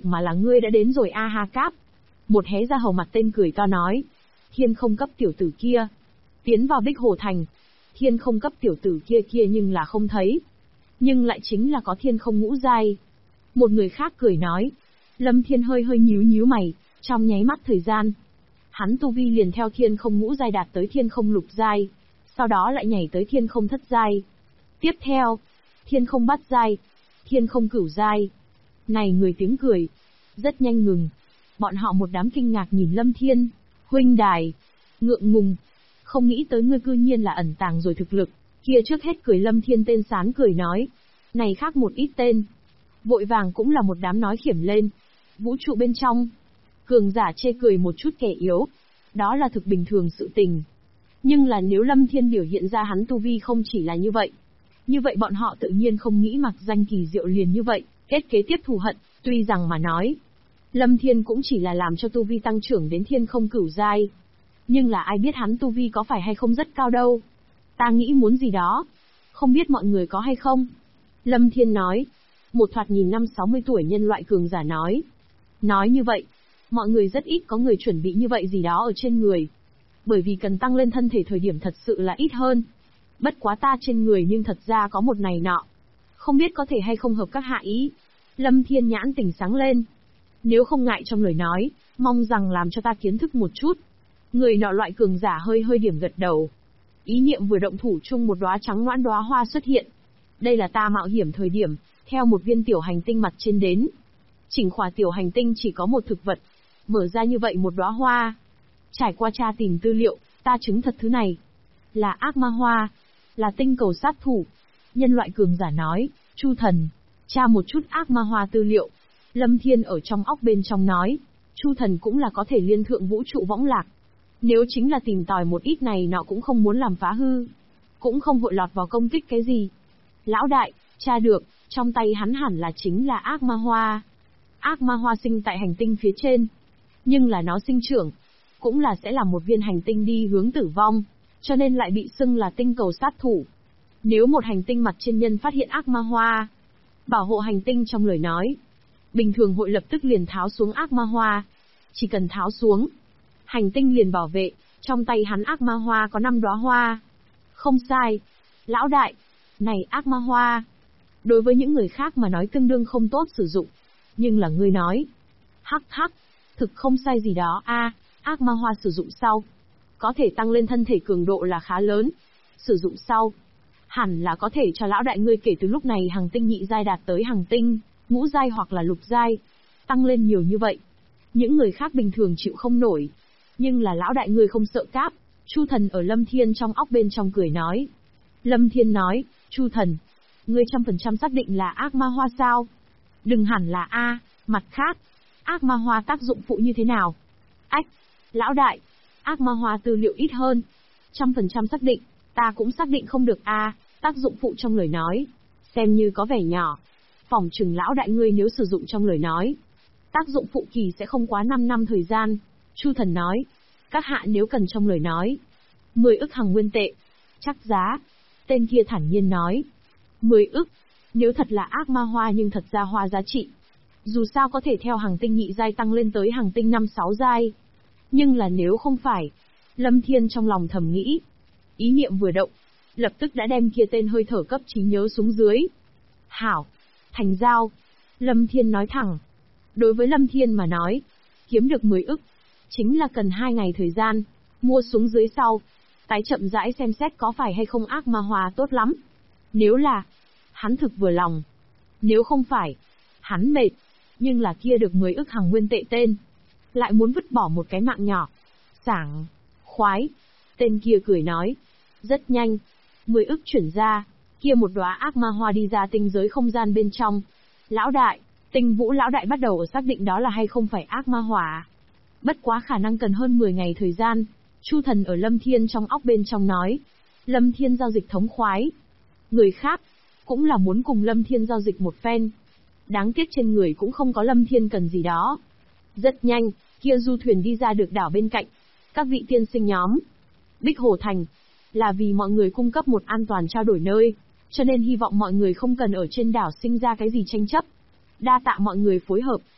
Mà là ngươi đã đến rồi a Ha Cáp. Một hé ra hầu mặt tên cười to nói. Thiên không cấp tiểu tử kia. Tiến vào Bích Hồ Thành. Thiên không cấp tiểu tử kia nhưng là không thấy. Nhưng lại chính là có thiên không ngũ giai. Một người khác cười nói. Lâm Thiên hơi nhíu mày, trong nháy mắt thời gian. Hắn tu vi liền theo thiên không ngũ giai đạt tới thiên không lục giai. Sau đó lại nhảy tới thiên không thất giai. Tiếp theo, thiên không bát giai, thiên không cửu giai. Này người tiếng cười. Rất nhanh ngừng. Bọn họ một đám kinh ngạc nhìn Lâm Thiên. Huynh đài. Ngượng ngùng. Không nghĩ tới ngươi cư nhiên là ẩn tàng rồi thực lực. Kia trước hết cười Lâm Thiên tên sán cười nói. Này khác một ít tên. Vội vàng cũng là một đám nói khiểm lên. Vũ trụ bên trong. Cường giả chê cười một chút kẻ yếu. Đó là thực bình thường sự tình. Nhưng là nếu Lâm Thiên biểu hiện ra hắn tu vi không chỉ là như vậy. Như vậy bọn họ tự nhiên không nghĩ mặc danh kỳ diệu liền như vậy, kết kế tiếp thù hận, tuy rằng mà nói. Lâm Thiên cũng chỉ là làm cho tu vi tăng trưởng đến thiên không cửu giai. Nhưng là ai biết hắn tu vi có phải hay không rất cao đâu. Ta nghĩ muốn gì đó. Không biết mọi người có hay không? Lâm Thiên nói. Một thoạt nhìn 50-60 tuổi nhân loại cường giả nói. Nói như vậy, mọi người rất ít có người chuẩn bị như vậy gì đó ở trên người. Bởi vì cần tăng lên thân thể thời điểm thật sự là ít hơn. Bất quá ta trên người nhưng thật ra có một này nọ. Không biết có thể hay không hợp các hạ ý. Lâm Thiên nhãn tỉnh sáng lên. Nếu không ngại trong lời nói, mong rằng làm cho ta kiến thức một chút. Người nọ loại cường giả hơi điểm gật đầu. Ý niệm vừa động thủ chung một đóa trắng ngoãn đóa hoa xuất hiện. Đây là ta mạo hiểm thời điểm, theo một viên tiểu hành tinh mặt trên đến. Chỉnh khỏa tiểu hành tinh chỉ có một thực vật. Mở ra như vậy một đóa hoa. Trải qua tra tìm tư liệu, ta chứng thật thứ này. Là ác ma hoa. Là tinh cầu sát thủ. Nhân loại cường giả nói, Chu thần. Tra một chút ác ma hoa tư liệu. Lâm Thiên ở trong óc bên trong nói. Chu thần cũng là có thể liên thượng vũ trụ võng lạc. Nếu chính là tìm tòi một ít này nọ cũng không muốn làm phá hư. Cũng không vội lọt vào công kích cái gì. Lão đại, tra được, trong tay hắn hẳn là chính là ác ma hoa. Ác ma hoa sinh tại hành tinh phía trên. Nhưng là nó sinh trưởng. Cũng là sẽ là một viên hành tinh đi hướng tử vong. Cho nên lại bị xưng là tinh cầu sát thủ. Nếu một hành tinh mặt trên nhân phát hiện ác ma hoa, bảo hộ hành tinh trong lời nói, bình thường hội lập tức liền tháo xuống ác ma hoa. Chỉ cần tháo xuống, hành tinh liền bảo vệ, trong tay hắn ác ma hoa có 5 đóa hoa. Không sai. Lão đại, này ác ma hoa, đối với những người khác mà nói tương đương không tốt sử dụng. Nhưng là ngươi nói, hắc, thực không sai gì đó a. Ác ma hoa sử dụng sau, có thể tăng lên thân thể cường độ là khá lớn. Sử dụng sau, hẳn là có thể cho lão đại ngươi kể từ lúc này hành tinh nhị giai đạt tới hành tinh ngũ giai hoặc là lục giai, tăng lên nhiều như vậy. Những người khác bình thường chịu không nổi. Nhưng là lão đại ngươi không sợ cáp. Chu thần ở Lâm Thiên trong óc bên trong cười nói. Lâm Thiên nói, Chu thần, ngươi 100% xác định là ác ma hoa sao? Đừng hẳn là a. Mặt khác, ác ma hoa tác dụng phụ như thế nào? Ách, lão đại, ác ma hoa tư liệu ít hơn. 100% xác định, ta cũng xác định không được a. Tác dụng phụ trong lời nói, xem như có vẻ nhỏ. Phỏng chừng lão đại ngươi nếu sử dụng trong lời nói, tác dụng phụ kỳ sẽ không quá 5 năm thời gian. Chu thần nói, các hạ nếu cần trong lời nói, 10 ức hằng nguyên tệ. Chắc giá. Tên kia thản nhiên nói, 10 ức. Nếu thật là ác ma hoa nhưng thật ra hoa giá trị. Dù sao có thể theo hành tinh nhị giai tăng lên tới hành tinh 5-6 giai. Nhưng là nếu không phải, Lâm Thiên trong lòng thầm nghĩ. Ý niệm vừa động, lập tức đã đem kia tên hơi thở cấp trí nhớ xuống dưới. Hảo, thành giao. Lâm Thiên nói thẳng. Đối với Lâm Thiên mà nói, kiếm được 10 ức, chính là cần 2 ngày thời gian, mua xuống dưới sau. Tái chậm rãi xem xét có phải hay không ác ma hoa tốt lắm. Nếu là, hắn thực vừa lòng. Nếu không phải, hắn mệt. Nhưng là kia được 10 ức hằng nguyên tệ tên, lại muốn vứt bỏ một cái mạng nhỏ. Sảng, khoái. Tên kia cười nói. Rất nhanh, 10 ức chuyển ra, kia một đóa ác ma hoa đi ra tinh giới không gian bên trong. Lão đại, Tinh Vũ lão đại bắt đầu ở xác định đó là hay không phải ác ma hỏa. Bất quá khả năng cần hơn 10 ngày thời gian. Chu thần ở Lâm Thiên trong óc bên trong nói. Lâm Thiên giao dịch thống khoái. Người khác, cũng là muốn cùng Lâm Thiên giao dịch một phen. Đáng tiếc trên người cũng không có Lâm Thiên cần gì đó. Rất nhanh, kia du thuyền đi ra được đảo bên cạnh. Các vị tiên sinh nhóm. Bích Hồ Thành, là vì mọi người cung cấp một an toàn trao đổi nơi. Cho nên hy vọng mọi người không cần ở trên đảo sinh ra cái gì tranh chấp. Đa tạ mọi người phối hợp.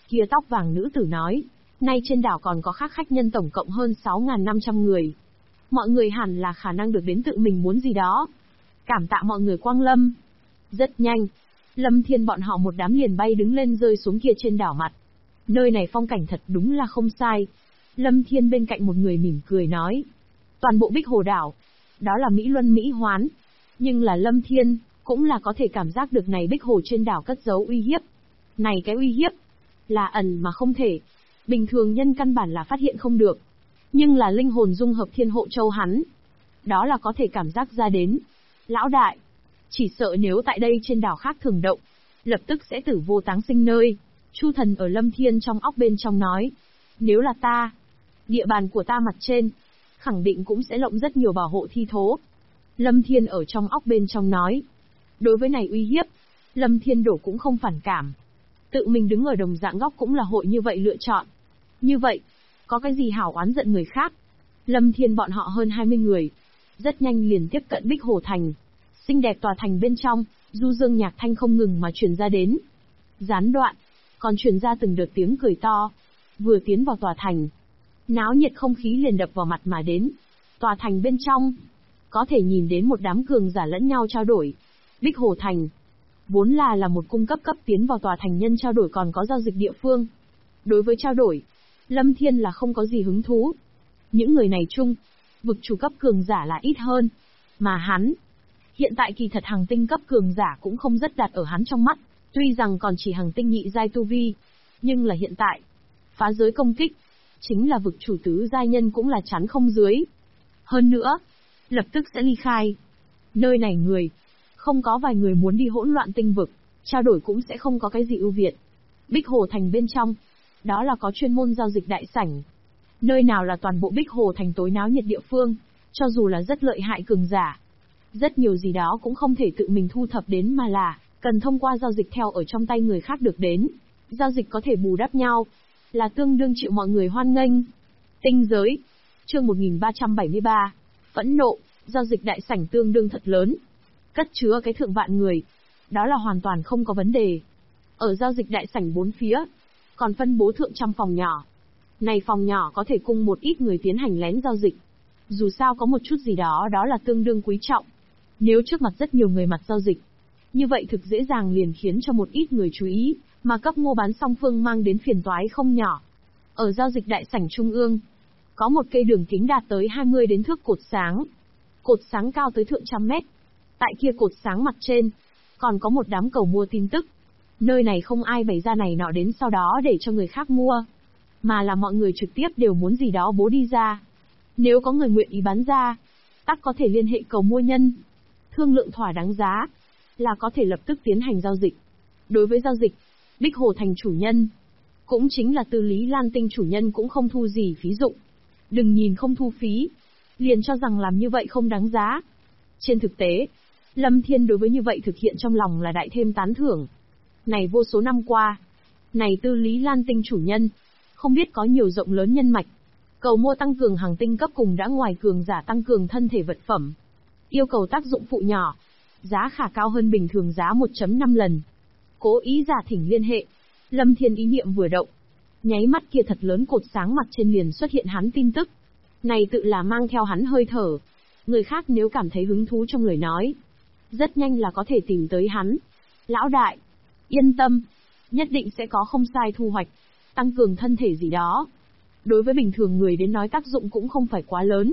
Kia tóc vàng nữ tử nói, nay trên đảo còn có khác khách nhân tổng cộng hơn 6.500 người. Mọi người hẳn là khả năng được đến tự mình muốn gì đó. Cảm tạ mọi người quang lâm. Rất nhanh, Lâm Thiên bọn họ một đám liền bay đứng lên rơi xuống kia trên đảo mặt. Nơi này phong cảnh thật đúng là không sai. Lâm Thiên bên cạnh một người mỉm cười nói. Toàn bộ Bích Hồ đảo, đó là Mỹ Luân Mỹ Hoán. Nhưng là Lâm Thiên, cũng là có thể cảm giác được này Bích Hồ trên đảo cất giấu uy hiếp. Này cái uy hiếp, là ẩn mà không thể. Bình thường nhân căn bản là phát hiện không được. Nhưng là linh hồn dung hợp Thiên Hộ Châu hắn. Đó là có thể cảm giác ra đến. Lão đại, chỉ sợ nếu tại đây trên đảo khác thường động, lập tức sẽ tử vô táng sinh nơi. Chu thần ở Lâm Thiên trong óc bên trong nói. Nếu là ta, địa bàn của ta mặt trên, khẳng định cũng sẽ lộng rất nhiều bảo hộ thi thố. Lâm Thiên ở trong óc bên trong nói. Đối với này uy hiếp, Lâm Thiên đổ cũng không phản cảm. Tự mình đứng ở đồng dạng góc cũng là hội như vậy lựa chọn. Như vậy, có cái gì hảo oán giận người khác. Lâm Thiên bọn họ hơn 20 người. Rất nhanh liền tiếp cận Bích Hồ Thành. Xinh đẹp tòa thành bên trong, du dương nhạc thanh không ngừng mà truyền ra đến. Gián đoạn, còn truyền ra từng đợt tiếng cười to. Vừa tiến vào tòa thành, náo nhiệt không khí liền đập vào mặt mà đến. Tòa thành bên trong, có thể nhìn đến một đám cường giả lẫn nhau trao đổi. Bích Hồ Thành, vốn là một cung cấp tiến vào tòa thành nhân trao đổi còn có giao dịch địa phương. Đối với trao đổi, Lâm Thiên là không có gì hứng thú. Những người này chung, vực chủ cấp cường giả là ít hơn. Mà hắn, hiện tại kỳ thật hàng tinh cấp cường giả cũng không rất đặt ở hắn trong mắt, tuy rằng còn chỉ hàng tinh nhị giai tu vi. Nhưng là hiện tại, phá giới công kích, chính là vực chủ tứ giai nhân cũng là chắn không dưới. Hơn nữa, lập tức sẽ ly khai. Nơi này người, không có vài người muốn đi hỗn loạn tinh vực, trao đổi cũng sẽ không có cái gì ưu việt. Bích Hồ Thành bên trong, đó là có chuyên môn giao dịch đại sảnh. Nơi nào là toàn bộ Bích Hồ Thành tối náo nhiệt địa phương, cho dù là rất lợi hại cường giả. Rất nhiều gì đó cũng không thể tự mình thu thập đến mà là, cần thông qua giao dịch theo ở trong tay người khác được đến. Giao dịch có thể bù đắp nhau, là tương đương chịu mọi người hoan nghênh. Tinh giới, chương 1373, phẫn nộ, giao dịch đại sảnh tương đương thật lớn. Cất chứa cái thượng vạn người, đó là hoàn toàn không có vấn đề. Ở giao dịch đại sảnh bốn phía, còn phân bố thượng trăm phòng nhỏ. Này phòng nhỏ có thể cung một ít người tiến hành lén giao dịch. Dù sao có một chút gì đó đó là tương đương quý trọng. Nếu trước mặt rất nhiều người mặt giao dịch, như vậy thực dễ dàng liền khiến cho một ít người chú ý, mà cấp mua bán song phương mang đến phiền toái không nhỏ. Ở giao dịch đại sảnh trung ương, có một cây đường kính đạt tới 20 đến thước cột sáng. Cột sáng cao tới thượng trăm mét. Tại kia cột sáng mặt trên, còn có một đám cầu mua tin tức. Nơi này không ai bày ra này nọ đến sau đó để cho người khác mua, mà là mọi người trực tiếp đều muốn gì đó bố đi ra. Nếu có người nguyện ý bán ra, tắc có thể liên hệ cầu mua nhân. Thương lượng thỏa đáng giá, là có thể lập tức tiến hành giao dịch. Đối với giao dịch, Bích Hồ Thành chủ nhân, cũng chính là Tư Lý Lan Tinh chủ nhân cũng không thu gì phí dụng. Đừng nhìn không thu phí, liền cho rằng làm như vậy không đáng giá. Trên thực tế, Lâm Thiên đối với như vậy thực hiện trong lòng là đại thêm tán thưởng. Này vô số năm qua, này Tư Lý Lan Tinh chủ nhân, không biết có nhiều rộng lớn nhân mạch. Cầu mua tăng cường hàng tinh cấp cùng đã ngoài cường giả tăng cường thân thể vật phẩm. Yêu cầu tác dụng phụ nhỏ, giá khả cao hơn bình thường giá 1.5 lần. Cố ý giả thỉnh liên hệ. Lâm Thiên ý niệm vừa động, nháy mắt kia thật lớn cột sáng mặt trên liền xuất hiện hắn tin tức. Này tự là mang theo hắn hơi thở. Người khác nếu cảm thấy hứng thú trong lời nói, rất nhanh là có thể tìm tới hắn. Lão đại, yên tâm, nhất định sẽ có không sai thu hoạch, tăng cường thân thể gì đó. Đối với bình thường người đến nói tác dụng cũng không phải quá lớn.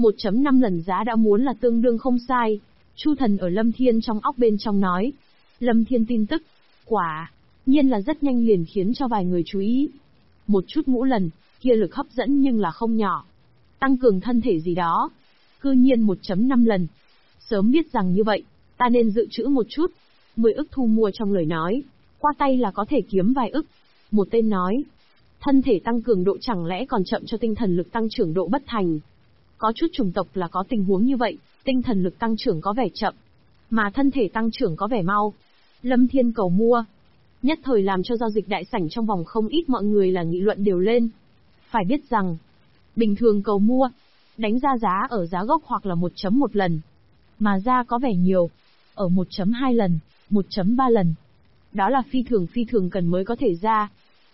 1.5 lần giá đã muốn là tương đương không sai. Chu thần ở Lâm Thiên trong óc bên trong nói. Lâm Thiên tin tức, quả nhiên là rất nhanh liền khiến cho vài người chú ý. Một chút ngũ lần, kia lực hấp dẫn nhưng là không nhỏ. Tăng cường thân thể gì đó, cư nhiên 1.5 lần. Sớm biết rằng như vậy, ta nên dự trữ một chút. 10 ức thu mua trong lời nói, qua tay là có thể kiếm vài ức. Một tên nói, thân thể tăng cường độ chẳng lẽ còn chậm cho tinh thần lực tăng trưởng độ bất thành. Có chút chủng tộc là có tình huống như vậy, tinh thần lực tăng trưởng có vẻ chậm, mà thân thể tăng trưởng có vẻ mau. Lâm Thiên cầu mua, nhất thời làm cho giao dịch đại sảnh trong vòng không ít mọi người là nghị luận đều lên. Phải biết rằng, bình thường cầu mua, đánh ra giá ở giá gốc hoặc là 1.1 lần, mà ra có vẻ nhiều, ở 1.2 lần, 1.3 lần. Đó là phi thường cần mới có thể ra.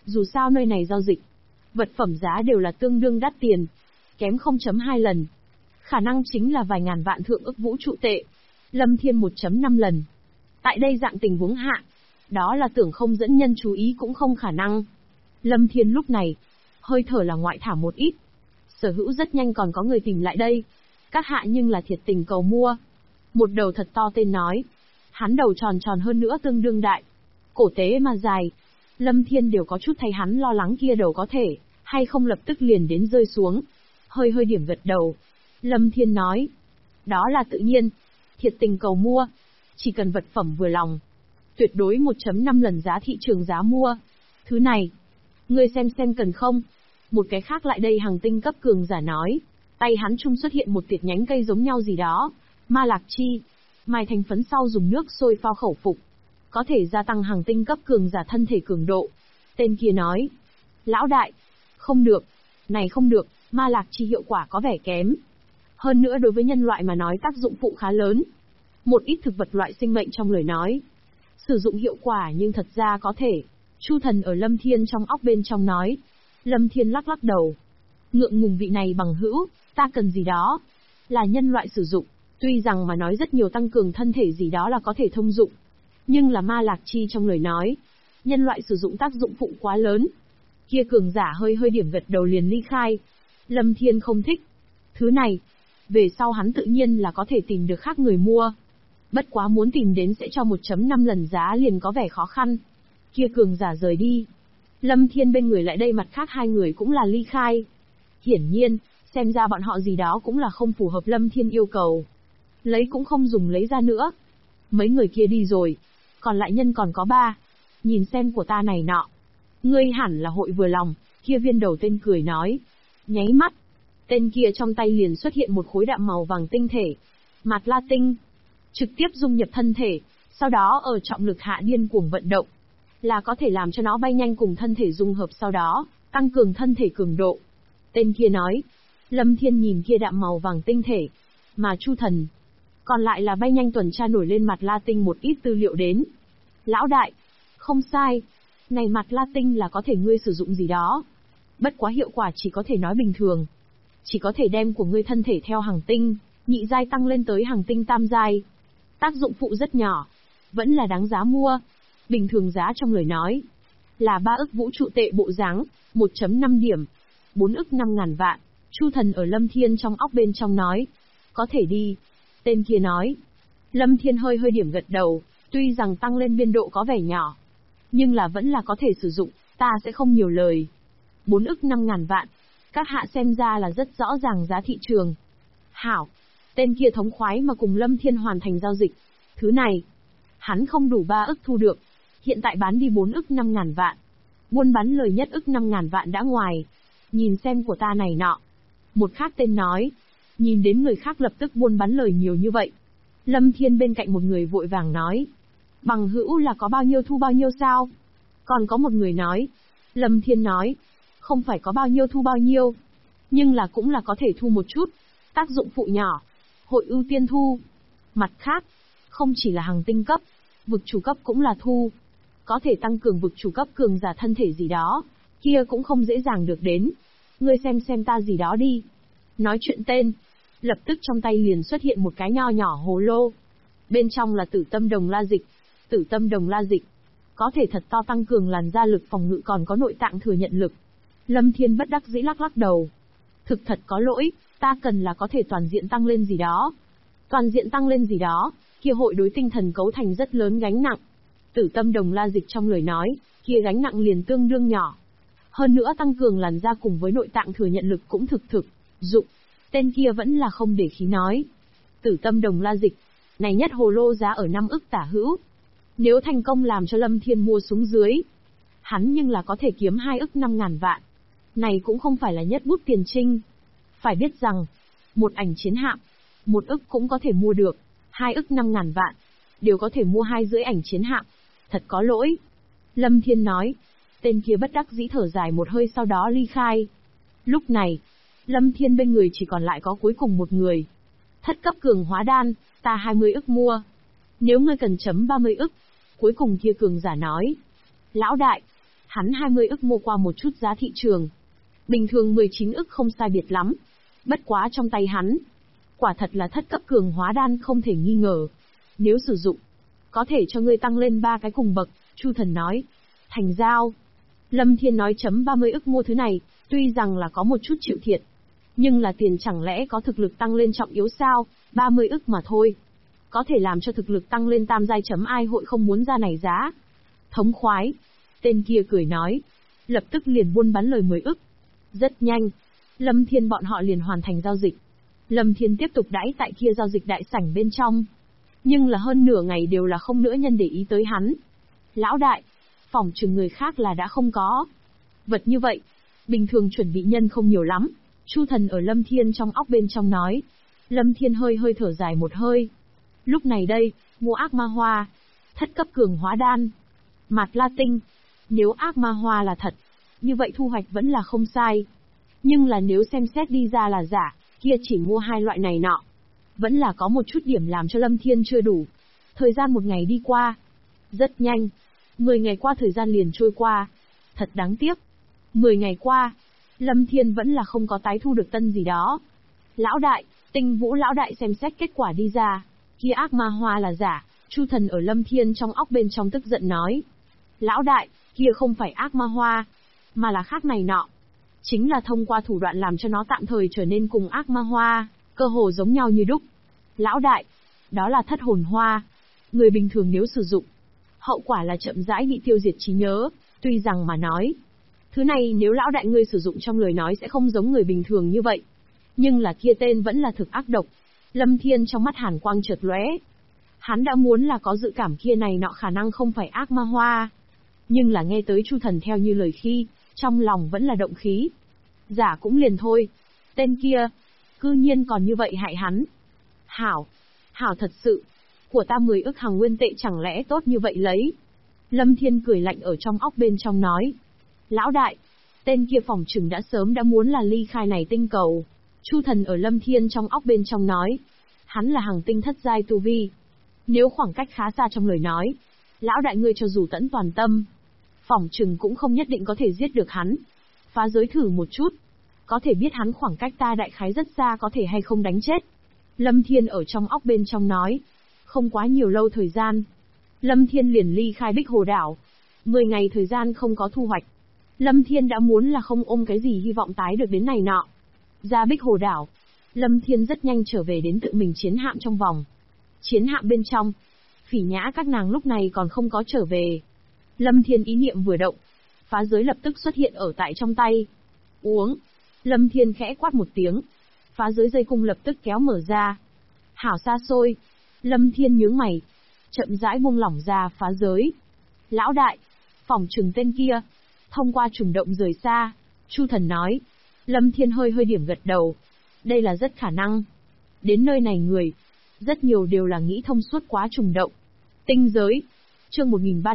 Dù sao nơi này giao dịch, vật phẩm giá đều là tương đương đắt tiền, kém 0.2 lần. Khả năng chính là vài ngàn vạn thượng ức vũ trụ tệ. Lâm Thiên 1.5 lần. Tại đây dạng tình huống hạ, đó là tưởng không dẫn nhân chú ý cũng không khả năng. Lâm Thiên lúc này, hơi thở là ngoại thả một ít. Sở hữu rất nhanh còn có người tìm lại đây. Các hạ nhưng là thiệt tình cầu mua. Một đầu thật to tên nói. Hắn đầu tròn tròn hơn nữa tương đương đại. Cổ tế mà dài. Lâm Thiên đều có chút thấy hắn lo lắng kia đầu có thể, hay không lập tức liền đến rơi xuống. Hơi hơi điểm gật đầu. Lâm Thiên nói. Đó là tự nhiên. Thiệt tình cầu mua. Chỉ cần vật phẩm vừa lòng. Tuyệt đối 1.5 lần giá thị trường giá mua. Thứ này, ngươi xem cần không? Một cái khác lại đây hàng tinh cấp cường giả nói. Tay hắn trung xuất hiện một tiệt nhánh cây giống nhau gì đó. Ma lạc chi. Mài thành phấn sau dùng nước sôi pha khẩu phục. Có thể gia tăng hàng tinh cấp cường giả thân thể cường độ. Tên kia nói. Lão đại. Không được. Này không được, ma lạc chi hiệu quả có vẻ kém. Hơn nữa đối với nhân loại mà nói tác dụng phụ khá lớn. Một ít thực vật loại sinh mệnh trong lời nói. Sử dụng hiệu quả nhưng thật ra có thể. Chu thần ở Lâm Thiên trong óc bên trong nói. Lâm Thiên lắc lắc đầu. Ngượng ngùng vị này bằng hữu, ta cần gì đó. Là nhân loại sử dụng, tuy rằng mà nói rất nhiều tăng cường thân thể gì đó là có thể thông dụng. Nhưng là ma lạc chi trong lời nói. Nhân loại sử dụng tác dụng phụ quá lớn. Kia cường giả hơi hơi điểm gật đầu liền ly khai. Lâm Thiên không thích. Thứ này, về sau hắn tự nhiên là có thể tìm được khác người mua. Bất quá muốn tìm đến sẽ cho 1.5 lần giá liền có vẻ khó khăn. Kia cường giả rời đi. Lâm Thiên bên người lại đây mặt khác hai người cũng là ly khai. Hiển nhiên, xem ra bọn họ gì đó cũng là không phù hợp Lâm Thiên yêu cầu. Lấy cũng không dùng lấy ra nữa. Mấy người kia đi rồi. Còn lại nhân còn có 3. Nhìn xem của ta này nọ. Ngươi hẳn là hội vừa lòng, kia viên đầu tên cười nói. Nháy mắt. Tên kia trong tay liền xuất hiện một khối đạm màu vàng tinh thể. Mạt la tinh. Trực tiếp dung nhập thân thể, sau đó ở trọng lực hạ điên cuồng vận động. Là có thể làm cho nó bay nhanh cùng thân thể dung hợp sau đó, tăng cường thân thể cường độ. Tên kia nói. Lâm Thiên nhìn kia đạm màu vàng tinh thể. Mà Chu thần. Còn lại là bay nhanh tuần tra nổi lên mặt la tinh một ít tư liệu đến. Lão đại. Không sai. Này mặt la tinh là có thể ngươi sử dụng gì đó. Bất quá hiệu quả chỉ có thể nói bình thường. Chỉ có thể đem của ngươi thân thể theo hàng tinh, nhị giai tăng lên tới hàng tinh tam giai. Tác dụng phụ rất nhỏ. Vẫn là đáng giá mua. Bình thường giá trong lời nói. Là 3 ức vũ trụ tệ bộ dáng, 1.5 điểm. 4 ức 5.000 vạn. Chu thần ở Lâm Thiên trong óc bên trong nói. Có thể đi. Tên kia nói. Lâm Thiên hơi hơi điểm gật đầu, tuy rằng tăng lên biên độ có vẻ nhỏ. Nhưng là vẫn là có thể sử dụng, ta sẽ không nhiều lời. 4 ức 5.000 vạn. Các hạ xem ra là rất rõ ràng giá thị trường. Hảo. Tên kia thống khoái mà cùng Lâm Thiên hoàn thành giao dịch. Thứ này, hắn không đủ 3 ức thu được. Hiện tại bán đi 4 ức 5.000 vạn. Buôn bán lời nhất ức 5.000 vạn đã ngoài. Nhìn xem của ta này nọ. Một khác tên nói. Nhìn đến người khác lập tức buôn bán lời nhiều như vậy. Lâm Thiên bên cạnh một người vội vàng nói. Bằng hữu là có bao nhiêu thu bao nhiêu sao? Còn có một người nói. Lâm Thiên nói. Không phải có bao nhiêu thu bao nhiêu. Nhưng là cũng là có thể thu một chút. Tác dụng phụ nhỏ. Hội ưu tiên thu. Mặt khác, không chỉ là hàng tinh cấp, vực chủ cấp cũng là thu. Có thể tăng cường vực chủ cấp cường giả thân thể gì đó, kia cũng không dễ dàng được đến. Ngươi xem ta gì đó đi. Nói chuyện tên, lập tức trong tay liền xuất hiện một cái nho nhỏ hồ lô. Bên trong là tử tâm đồng la dịch. Tử tâm đồng la dịch có thể thật to tăng cường làn da lực phòng ngự còn có nội tạng thừa nhận lực. Lâm Thiên bất đắc dĩ lắc lắc đầu. Thực thật có lỗi, ta cần là có thể toàn diện tăng lên gì đó. Toàn diện tăng lên gì đó, kia hội đối tinh thần cấu thành rất lớn gánh nặng. Tử tâm đồng la dịch trong lời nói, kia gánh nặng liền tương đương nhỏ. Hơn nữa tăng cường làn da cùng với nội tạng thừa nhận lực cũng thực dụng. Tên kia vẫn là không để khí nói. Tử tâm đồng la dịch, này nhất hồ lô giá ở 5 ức tả hữu. Nếu thành công làm cho Lâm Thiên mua xuống dưới, hắn nhưng là có thể kiếm 2 ức 5.000 vạn. Này cũng không phải là nhất bút tiền trinh. Phải biết rằng, một ảnh chiến hạm, 1 ức cũng có thể mua được, 2 ức 5.000 vạn, đều có thể mua 2 rưỡi ảnh chiến hạm. Thật có lỗi. Lâm Thiên nói. Tên kia bất đắc dĩ thở dài một hơi sau đó ly khai. Lúc này, Lâm Thiên bên người chỉ còn lại có cuối cùng một người. Thất cấp cường hóa đan, ta 20 ức mua. Nếu ngươi cần chấm 30 ức. Cuối cùng kia cường giả nói. Lão đại, Hắn 20 ức mua qua một chút giá thị trường. Bình thường 19 ức không sai biệt lắm. Bất quá trong tay hắn, quả thật là thất cấp cường hóa đan không thể nghi ngờ. Nếu sử dụng, có thể cho ngươi tăng lên 3 cái cùng bậc, Chu Thần nói. Thành giao. Lâm Thiên nói chấm 30 ức mua thứ này, tuy rằng là có một chút chịu thiệt. Nhưng là tiền chẳng lẽ có thực lực tăng lên trọng yếu sao, 30 ức mà thôi. Có thể làm cho thực lực tăng lên tam giai chấm ai hội không muốn ra này giá. Thống khoái. Tên kia cười nói. Lập tức liền buôn bán lời 10 ức. Rất nhanh. Lâm Thiên bọn họ liền hoàn thành giao dịch. Lâm Thiên tiếp tục đãi tại kia giao dịch đại sảnh bên trong. Nhưng là hơn nửa ngày đều là không nữa nhân để ý tới hắn. Lão đại. Phỏng chừng người khác là đã không có. Vật như vậy. Bình thường chuẩn bị nhân không nhiều lắm. Chu Thần ở Lâm Thiên trong óc bên trong nói. Lâm Thiên hơi hơi thở dài một hơi. Lúc này đây, mua ác ma hoa. Thất cấp cường hóa đan. Mạt La Tinh. Nếu ác ma hoa là thật, như vậy thu hoạch vẫn là không sai. Nhưng là nếu xem xét đi ra là giả, kia chỉ mua hai loại này nọ. Vẫn là có một chút điểm làm cho Lâm Thiên chưa đủ. Thời gian một ngày đi qua. Rất nhanh. 10 ngày qua thời gian liền trôi qua. Thật đáng tiếc. 10 ngày qua, Lâm Thiên vẫn là không có tái thu được tân gì đó. Lão đại, Tinh Vũ lão đại xem xét kết quả đi ra. Kia ác ma hoa là giả, Chu Thần ở Lâm Thiên trong óc bên trong tức giận nói. Lão đại, kia không phải ác ma hoa, mà là khác này nọ. Chính là thông qua thủ đoạn làm cho nó tạm thời trở nên cùng ác ma hoa, cơ hồ giống nhau như đúc. Lão đại, đó là thất hồn hoa. Người bình thường nếu sử dụng, hậu quả là chậm rãi bị tiêu diệt trí nhớ, tuy rằng mà nói. Thứ này nếu lão đại ngươi sử dụng trong lời nói sẽ không giống người bình thường như vậy. Nhưng là kia tên vẫn là thực ác độc. Lâm Thiên trong mắt hàn quang chợt lóe. Hắn đã muốn là có dự cảm kia này nọ khả năng không phải ác ma hoa. Nhưng là nghe tới Chu Thần theo như lời khi, trong lòng vẫn là động khí. Giả cũng liền thôi. Tên kia, cư nhiên còn như vậy hại hắn. Hảo, hảo thật sự. Của ta 10 ức hằng nguyên tệ chẳng lẽ tốt như vậy lấy. Lâm Thiên cười lạnh ở trong óc bên trong nói. Lão đại, tên kia phỏng chừng đã sớm đã muốn là ly khai này tinh cầu. Chu Thần ở Lâm Thiên trong óc bên trong nói. Hắn là hằng tinh thất giai tu vi. Nếu khoảng cách khá xa trong lời nói, lão đại ngươi cho dù tẫn toàn tâm, phỏng chừng cũng không nhất định có thể giết được hắn. Phá giới thử một chút, có thể biết hắn khoảng cách ta đại khái rất xa có thể hay không đánh chết. Lâm Thiên ở trong óc bên trong nói. Không quá nhiều lâu thời gian, Lâm Thiên liền ly khai Bích Hồ Đảo. 10 ngày thời gian không có thu hoạch. Lâm Thiên đã muốn là không ôm cái gì hy vọng tái được đến này nọ. Ra Bích Hồ Đảo, Lâm Thiên rất nhanh trở về đến tự mình chiến hạm trong vòng. Chiến hạm bên trong, Phỉ Nhã các nàng lúc này còn không có trở về. Lâm Thiên ý niệm vừa động, phá giới lập tức xuất hiện ở tại trong tay. Uống. Lâm Thiên khẽ quát một tiếng. Phá giới dây cung lập tức kéo mở ra. Hảo xa xôi. Lâm Thiên nhướng mày. Chậm rãi buông lỏng ra phá giới. Lão đại. Phỏng chừng tên kia. Thông qua trùng động rời xa. Chu Thần nói. Lâm Thiên hơi hơi điểm gật đầu. Đây là rất khả năng. Đến nơi này người. Rất nhiều đều là nghĩ thông suốt quá trùng động. Tinh giới. Chương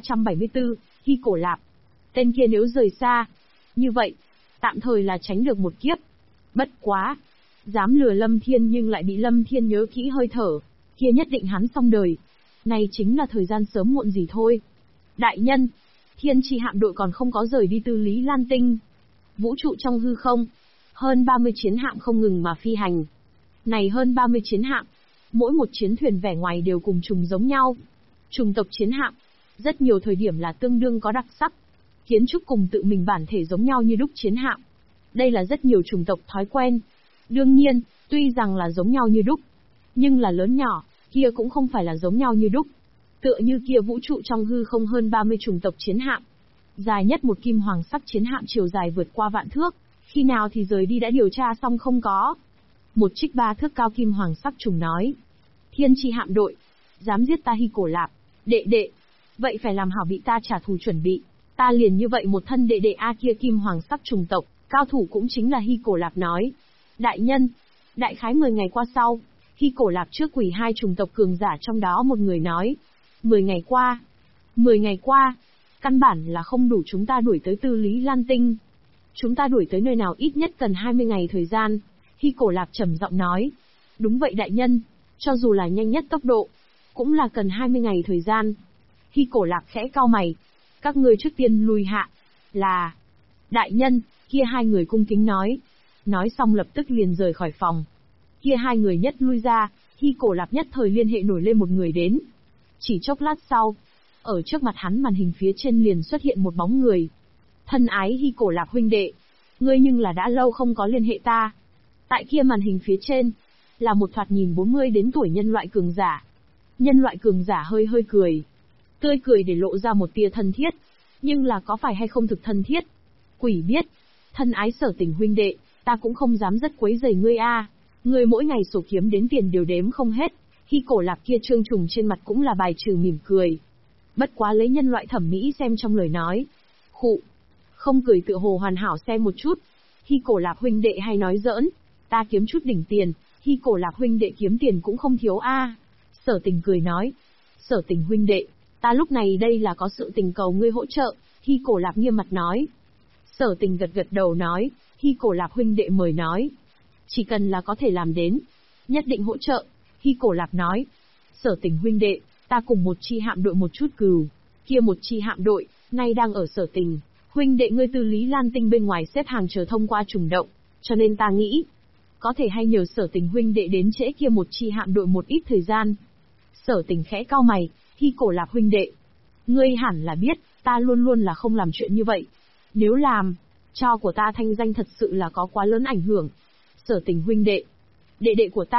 1374, Hy Cổ Lạp. Tên kia nếu rời xa. Như vậy. Tạm thời là tránh được một kiếp. Bất quá. Dám lừa Lâm Thiên nhưng lại bị Lâm Thiên nhớ kỹ hơi thở. Kia nhất định hắn xong đời. Này chính là thời gian sớm muộn gì thôi. Đại nhân. Thiên Chi hạm đội còn không có rời đi Tư Lý Lan Tinh. Vũ trụ trong hư không. Hơn 30 chiến hạm không ngừng mà phi hành. Này hơn 30 chiến hạm. Mỗi một chiến thuyền vẻ ngoài đều cùng trùng giống nhau. Trùng tộc chiến hạm. Rất nhiều thời điểm là tương đương có đặc sắc. Kiến trúc cùng tự mình bản thể giống nhau như đúc chiến hạm. Đây là rất nhiều chủng tộc thói quen. Đương nhiên, tuy rằng là giống nhau như đúc, nhưng là lớn nhỏ, kia cũng không phải là giống nhau như đúc. Tựa như kia vũ trụ trong hư không hơn 30 chủng tộc chiến hạm. Dài nhất một kim hoàng sắc chiến hạm chiều dài vượt qua vạn thước, khi nào thì rời đi đã điều tra xong không có. Một trích 3 thước cao kim hoàng sắc trùng nói. Thiên Chi hạm đội, dám giết ta Hy Cổ Lạp, đệ đệ, vậy phải làm hảo bị ta trả thù chuẩn bị. Ta liền như vậy một thân đệ đệ A kia kim hoàng sắc trùng tộc, cao thủ cũng chính là Hy Cổ Lạp nói. Đại nhân, đại khái 10 ngày qua sau, Hy Cổ Lạp trước quỷ 2 trùng tộc cường giả trong đó một người nói. 10 ngày qua, 10 ngày qua, căn bản là không đủ chúng ta đuổi tới Tư Lý Lan Tinh. Chúng ta đuổi tới nơi nào ít nhất cần 20 ngày thời gian, Hy Cổ Lạp trầm giọng nói. Đúng vậy đại nhân, cho dù là nhanh nhất tốc độ, cũng là cần 20 ngày thời gian. Hy Cổ Lạp khẽ cau mày. Các ngươi trước tiên lùi hạ. Là, đại nhân, kia hai người cung kính nói. Nói xong lập tức liền rời khỏi phòng. Kia hai người nhất lui ra, Hy Cổ Lạp nhất thời liên hệ nổi lên một người đến. Chỉ chốc lát sau, ở trước mặt hắn màn hình phía trên liền xuất hiện một bóng người. Thân ái Hy Cổ Lạp huynh đệ, ngươi nhưng là đã lâu không có liên hệ ta. Tại kia màn hình phía trên, là một thoạt nhìn 40 đến tuổi nhân loại cường giả. Nhân loại cường giả hơi hơi cười. Tươi cười để lộ ra một tia thân thiết. Nhưng là có phải hay không thực thân thiết? Quỷ biết. Thân ái Sở Tình huynh đệ, ta cũng không dám rất quấy rầy ngươi a. Ngươi mỗi ngày sổ kiếm đến tiền đều đếm không hết. Hy Cổ Lạp kia trương trùng trên mặt cũng là bài trừ mỉm cười. Bất quá lấy nhân loại thẩm mỹ xem trong lời nói. Khụ. Không cười tựa hồ hoàn hảo xem một chút. Hy Cổ Lạp huynh đệ hay nói giỡn. Ta kiếm chút đỉnh tiền, Hy Cổ Lạp huynh đệ kiếm tiền cũng không thiếu a. Sở Tình cười nói. Sở Tình huynh đệ, ta lúc này đây là có sự tình cầu ngươi hỗ trợ. Hy Cổ Lạp nghiêm mặt nói. Sở Tình gật gật đầu nói. Hy Cổ Lạp huynh đệ mời nói. Chỉ cần là có thể làm đến, nhất định hỗ trợ. Hy Cổ Lạp nói. Sở Tình huynh đệ, ta cùng một chi hạm đội một chút cừu. Kia một chi hạm đội, nay đang ở Sở Tình. Huynh đệ ngươi từ Lý Lan Tinh bên ngoài xếp hàng chờ thông qua trùng động. Cho nên ta nghĩ, có thể hay nhờ Sở Tình huynh đệ đến trễ kia một chi hạm đội một ít thời gian. Sở Tình khẽ cau mày. Hy Cổ Lạp huynh đệ, ngươi hẳn là biết, ta luôn luôn là không làm chuyện như vậy. Nếu làm, cho của ta thanh danh thật sự là có quá lớn ảnh hưởng. Sở Tình huynh đệ, đệ đệ của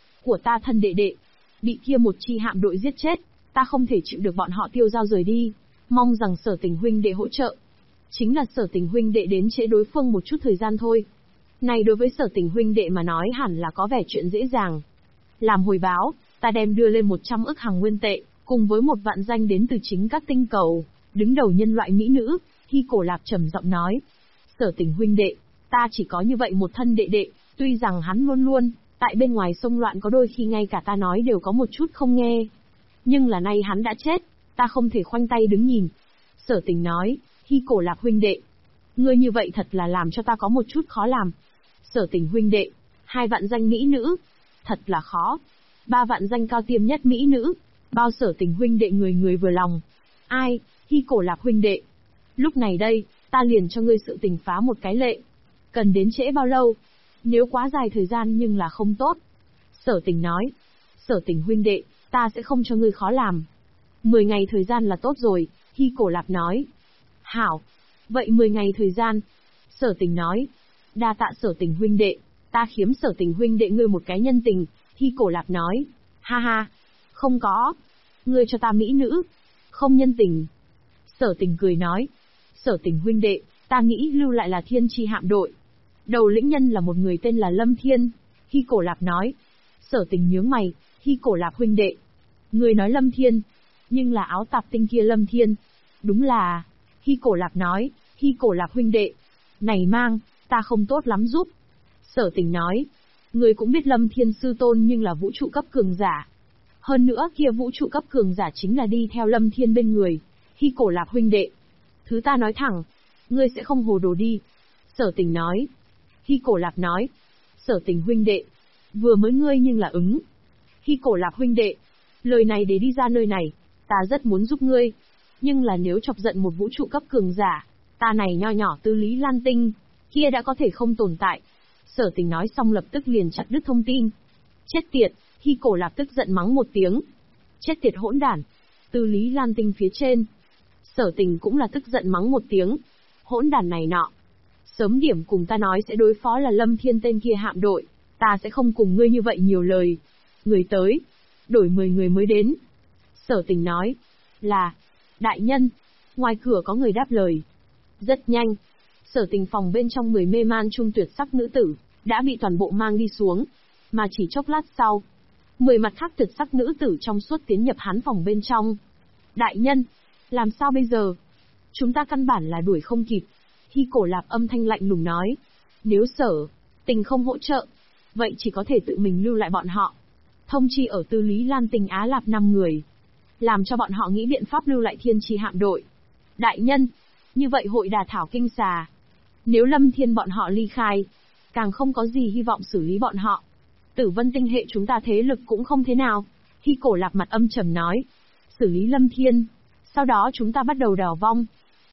ta thân đệ đệ, bị kia một chi hạm đội giết chết, ta không thể chịu được bọn họ tiêu dao rời đi, mong rằng Sở Tình huynh đệ hỗ trợ. Chính là Sở Tình huynh đệ đến trễ đối phương một chút thời gian thôi. Này đối với Sở Tình huynh đệ mà nói hẳn là có vẻ chuyện dễ dàng. Làm hồi báo, ta đem đưa lên 100 ức hàng nguyên tệ, cùng với 1 vạn danh đến từ chính các tinh cầu, đứng đầu nhân loại mỹ nữ. Hy Cổ Lạp trầm giọng nói. Sở Tình huynh đệ, ta chỉ có như vậy một thân đệ đệ, tuy rằng hắn luôn luôn, tại bên ngoài sông loạn có đôi khi ngay cả ta nói đều có một chút không nghe. Nhưng là nay hắn đã chết, ta không thể khoanh tay đứng nhìn. Sở Tình nói. Hy Cổ Lạp huynh đệ, ngươi như vậy thật là làm cho ta có một chút khó làm. Sở Tình huynh đệ, 2 vạn danh mỹ nữ, thật là khó. 3 vạn danh cao tiêm nhất mỹ nữ, bao Sở Tình huynh đệ người người vừa lòng. Ai, Hy Cổ Lạp huynh đệ, lúc này đây, ta liền cho ngươi sự tình phá một cái lệ. Cần đến trễ bao lâu? Nếu quá dài thời gian nhưng là không tốt. Sở Tình nói. Sở Tình huynh đệ, ta sẽ không cho ngươi khó làm. 10 ngày thời gian là tốt rồi. Hy Cổ Lạp nói. Hảo. Vậy 10 ngày thời gian. Sở Tình nói. Đa tạ Sở Tình huynh đệ, ta khiếm Sở Tình huynh đệ ngươi một cái nhân tình. Hy Cổ Lạp nói. Ha ha. Không có. Ngươi cho ta mỹ nữ. Không nhân tình. Sở Tình cười nói. Sở Tình huynh đệ, ta nghĩ lưu lại là Thiên Chi hạm đội. Đầu lĩnh nhân là một người tên là Lâm Thiên. Hy Cổ Lạp nói. Sở Tình nhướng mày. Hy Cổ Lạp huynh đệ, người nói Lâm Thiên, nhưng là áo tạp tinh kia Lâm Thiên. Đúng là. Hy Cổ Lạp nói. Hy Cổ Lạp huynh đệ, này mang, ta không tốt lắm giúp. Sở Tình nói. Người cũng biết Lâm Thiên sư tôn nhưng là vũ trụ cấp cường giả. Hơn nữa kia vũ trụ cấp cường giả chính là đi theo Lâm Thiên bên người. Hy Cổ Lạp huynh đệ, thứ ta nói thẳng, ngươi sẽ không hồ đồ đi. Sở Tình nói. Hy Cổ Lạp nói. Sở Tình huynh đệ, vừa mới ngươi nhưng là ứng. Hy Cổ Lạp huynh đệ, lời này để đi ra nơi này, ta rất muốn giúp ngươi. Nhưng là nếu chọc giận một vũ trụ cấp cường giả, ta này nho nhỏ tư Lý Lan Tinh, kia đã có thể không tồn tại. Sở Tình nói xong lập tức liền chặt đứt thông tin. Chết tiệt, Hy Cổ Lạp tức giận mắng một tiếng. Chết tiệt hỗn đản. Tư Lý Lan Tinh phía trên. Sở Tình cũng là tức giận mắng một tiếng. Hỗn đản này nọ. Sớm điểm cùng ta nói sẽ đối phó là Lâm Thiên tên kia hạm đội, ta sẽ không cùng ngươi như vậy nhiều lời. Người tới. Đổi 10 người mới đến. Sở Tình nói. Là. Đại nhân. Ngoài cửa có người đáp lời. Rất nhanh. Sở Tình phòng bên trong 10 mê man trung tuyệt sắc nữ tử, đã bị toàn bộ mang đi xuống. Mà chỉ chốc lát sau, 10 mặt khác tuyệt sắc nữ tử trong suốt tiến nhập hắn phòng bên trong. Đại nhân. Làm sao bây giờ? Chúng ta căn bản là đuổi không kịp. Hy Cổ Lạp âm thanh lạnh lùng nói. Nếu Sở Tình không hỗ trợ, vậy chỉ có thể tự mình lưu lại bọn họ. Thông chi ở Tư Lý Lan Tinh Á Lạp 5 người. Làm cho bọn họ nghĩ biện pháp lưu lại Thiên Chi hạm đội. Đại nhân. Như vậy hội đà thảo kinh xà. Nếu Lâm Thiên bọn họ ly khai, càng không có gì hy vọng xử lý bọn họ. Tử Vân Tinh hệ chúng ta thế lực cũng không thế nào. Hy Cổ Lạp mặt âm trầm nói. Xử lý Lâm Thiên, sau đó chúng ta bắt đầu đào vong.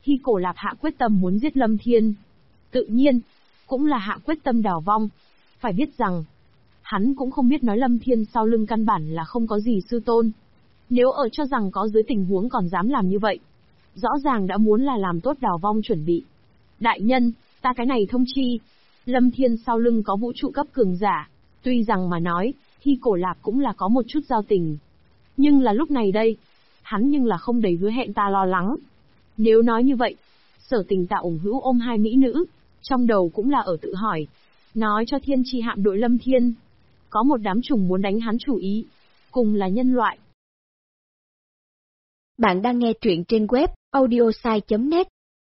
Hy Cổ Lạp hạ quyết tâm muốn giết Lâm Thiên. Tự nhiên, cũng là hạ quyết tâm đào vong. Phải biết rằng, hắn cũng không biết nói Lâm Thiên sau lưng căn bản là không có gì sư tôn. Nếu ở cho rằng có dưới tình huống còn dám làm như vậy, rõ ràng đã muốn là làm tốt đào vong chuẩn bị. Đại nhân, ta cái này thông chi. Lâm Thiên sau lưng có vũ trụ cấp cường giả. Tuy rằng mà nói, Hy Cổ Lạp cũng là có một chút giao tình. Nhưng là lúc này đây, hắn nhưng là không đầy hứa hẹn ta lo lắng. Nếu nói như vậy, Sở Tình Tạ ủng hữu ôm hai mỹ nữ, trong đầu cũng là ở tự hỏi. Nói cho Thiên Chi hạm đội Lâm Thiên, có một đám trùng muốn đánh hắn chủ ý, cùng là nhân loại. Bạn đang nghe truyện trên web audiosai.net.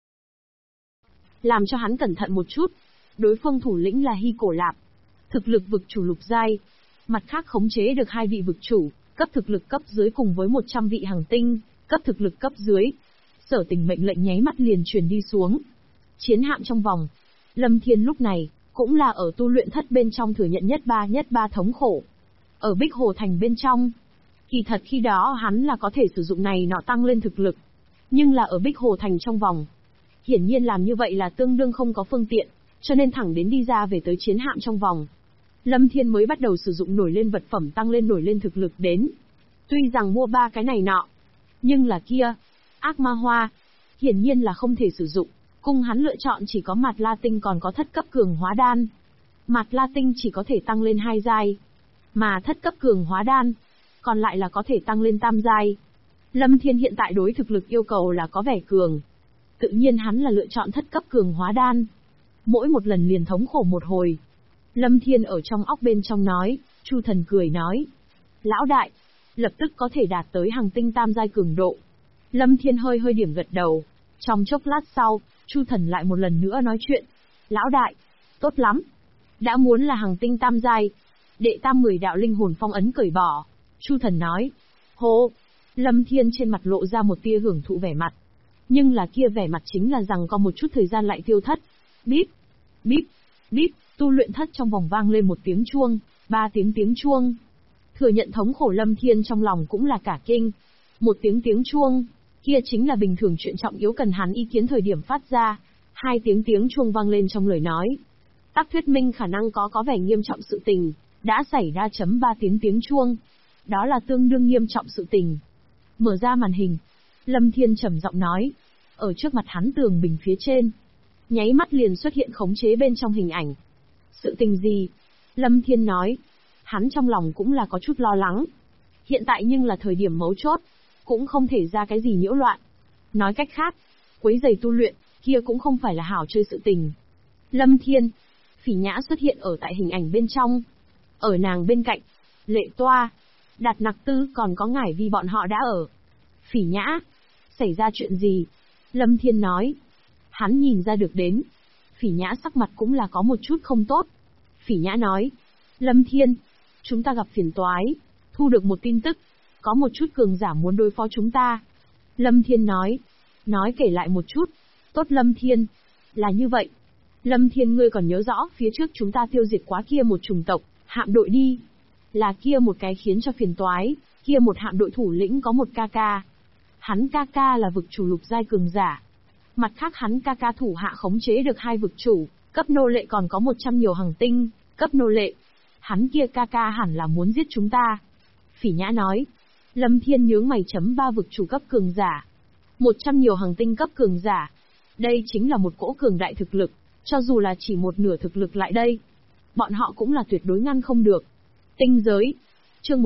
Làm cho hắn cẩn thận một chút, đối phương thủ lĩnh là Hy Cổ Lạp, thực lực vực chủ lục giai, mặt khác khống chế được 2 vị vực chủ, cấp thực lực cấp dưới cùng với 100 vị hàng tinh, cấp thực lực cấp dưới. Sở Tình mệnh lệnh nháy mắt liền truyền đi xuống. Chiến hạm trong vòng, Lâm Thiên lúc này cũng là ở tu luyện thất bên trong thừa nhận nhất ba thống khổ. Ở Bích Hồ Thành bên trong, kỳ thật khi đó hắn là có thể sử dụng này nọ tăng lên thực lực, nhưng là ở Bích Hồ Thành trong vòng, hiển nhiên làm như vậy là tương đương không có phương tiện, cho nên thẳng đến đi ra về tới chiến hạm trong vòng, Lâm Thiên mới bắt đầu sử dụng nổi lên vật phẩm tăng lên nổi lên thực lực đến. Tuy rằng mua 3 cái này nọ, nhưng là kia, ác ma hoa, hiển nhiên là không thể sử dụng. Cung hắn lựa chọn chỉ có Mạt La Tinh còn có thất cấp cường hóa đan. Mạt La Tinh chỉ có thể tăng lên 2 giai, mà thất cấp cường hóa đan, còn lại là có thể tăng lên tam giai. Lâm Thiên hiện tại đối thực lực yêu cầu là có vẻ cường. Tự nhiên hắn là lựa chọn thất cấp cường hóa đan. Mỗi một lần liền thống khổ một hồi. Lâm Thiên ở trong óc bên trong nói, Chu Thần cười nói. Lão đại, lập tức có thể đạt tới hàng tinh tam giai cường độ. Lâm Thiên hơi điểm gật đầu. Trong chốc lát sau, Chu Thần lại một lần nữa nói chuyện. Lão đại, tốt lắm. Đã muốn là hàng tinh tam giai. Đệ tam 10 đạo linh hồn phong ấn cởi bỏ. Chu Thần nói. Hô. Lâm Thiên trên mặt lộ ra một tia hưởng thụ vẻ mặt. Nhưng là kia vẻ mặt chính là rằng có một chút thời gian lại tiêu thất. Bíp, bíp, bíp, tu luyện thất trong vòng vang lên một tiếng chuông, 3 tiếng chuông. Thừa nhận thống khổ Lâm Thiên trong lòng cũng là cả kinh. Một tiếng chuông, kia chính là bình thường chuyện trọng yếu cần hắn ý kiến thời điểm phát ra. 2 tiếng chuông vang lên trong lời nói. Tác thuyết minh khả năng có vẻ nghiêm trọng sự tình, đã xảy ra. 3 tiếng chuông. Đó là tương đương nghiêm trọng sự tình. Mở ra màn hình, Lâm Thiên trầm giọng nói. Ở trước mặt hắn tường bình phía trên, nháy mắt liền xuất hiện khống chế bên trong hình ảnh. Sự tình gì? Lâm Thiên nói. Hắn trong lòng cũng là có chút lo lắng. Hiện tại nhưng là thời điểm mấu chốt, cũng không thể ra cái gì nhiễu loạn. Nói cách khác, quấy giày tu luyện, kia cũng không phải là hảo chơi sự tình. Lâm Thiên, Phỉ Nhã xuất hiện ở tại hình ảnh bên trong. Ở nàng bên cạnh, Lệ Toa, Đạt Nặc Tư còn có Ngải Vi bọn họ đã ở. Phỉ Nhã, xảy ra chuyện gì? Lâm Thiên nói. Hắn nhìn ra được đến. Phỉ Nhã sắc mặt cũng là có một chút không tốt. Phỉ Nhã nói. Lâm Thiên, chúng ta gặp phiền toái. Thu được một tin tức. Có một chút cường giả muốn đối phó chúng ta. Lâm Thiên nói. Nói kể lại một chút. Tốt Lâm Thiên. Là như vậy. Lâm Thiên ngươi còn nhớ rõ phía trước chúng ta tiêu diệt quá kia một chủng tộc, hạm đội đi. Là kia một cái khiến cho phiền toái. Kia một hạm đội thủ lĩnh có một ca ca. Hắn ca ca là vực chủ lục giai cường giả. Mặt khác hắn ca ca thủ hạ khống chế được 2 vực chủ, cấp nô lệ còn có 100 nhiều hàng tinh, cấp nô lệ. Hắn kia ca ca hẳn là muốn giết chúng ta. Phỉ Nhã nói. Lâm Thiên nhướng mày. 3 vực chủ cấp cường giả, 100 nhiều hàng tinh cấp cường giả. Đây chính là một cỗ cường đại thực lực, cho dù là chỉ một nửa thực lực lại đây, bọn họ cũng là tuyệt đối ngăn không được. Tinh giới. Chương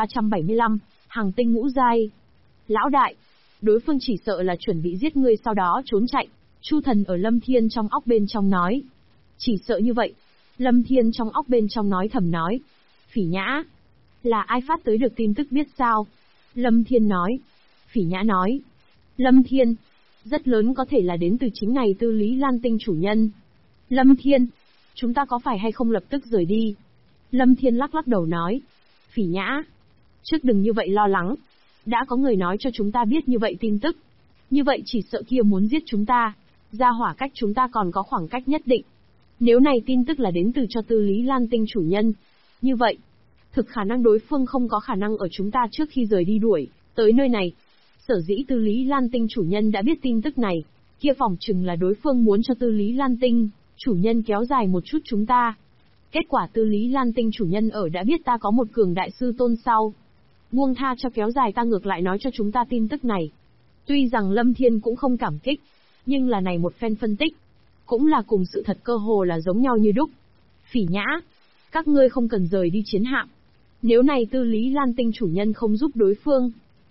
1375, hàng tinh ngũ giai. Lão đại, đối phương chỉ sợ là chuẩn bị giết ngươi sau đó trốn chạy. Chu Thần ở Lâm Thiên trong óc bên trong nói. Chỉ sợ như vậy. Lâm Thiên trong óc bên trong nói thầm nói. Phỉ Nhã, là ai phát tới được tin tức biết sao? Lâm Thiên nói. Phỉ Nhã nói. Lâm Thiên, rất lớn có thể là đến từ chính này Tư Lý Lan Tinh chủ nhân. Lâm Thiên, chúng ta có phải hay không lập tức rời đi? Lâm Thiên lắc đầu nói. Phỉ Nhã, trước đừng như vậy lo lắng. Đã có người nói cho chúng ta biết như vậy tin tức. Như vậy chỉ sợ kia muốn giết chúng ta. Gia hỏa cách chúng ta còn có khoảng cách nhất định. Nếu này tin tức là đến từ cho Tư Lý Lan Tinh chủ nhân, như vậy, thực khả năng đối phương không có khả năng ở chúng ta trước khi rời đi đuổi tới nơi này. Sở dĩ Tư Lý Lan Tinh chủ nhân đã biết tin tức này, kia phỏng chừng là đối phương muốn cho Tư Lý Lan Tinh, chủ nhân kéo dài một chút chúng ta. Kết quả Tư Lý Lan Tinh chủ nhân ở đã biết ta có một cường đại sư tôn sau. Buông tha cho kéo dài ta ngược lại nói cho chúng ta tin tức này. Tuy rằng Lâm Thiên cũng không cảm kích, nhưng là này một phen phân tích, cũng là cùng sự thật cơ hồ là giống nhau như đúc. Phỉ Nhã, các ngươi không cần rời đi chiến hạm. Nếu này Tư Lý Lan Tinh chủ nhân không giúp đối phương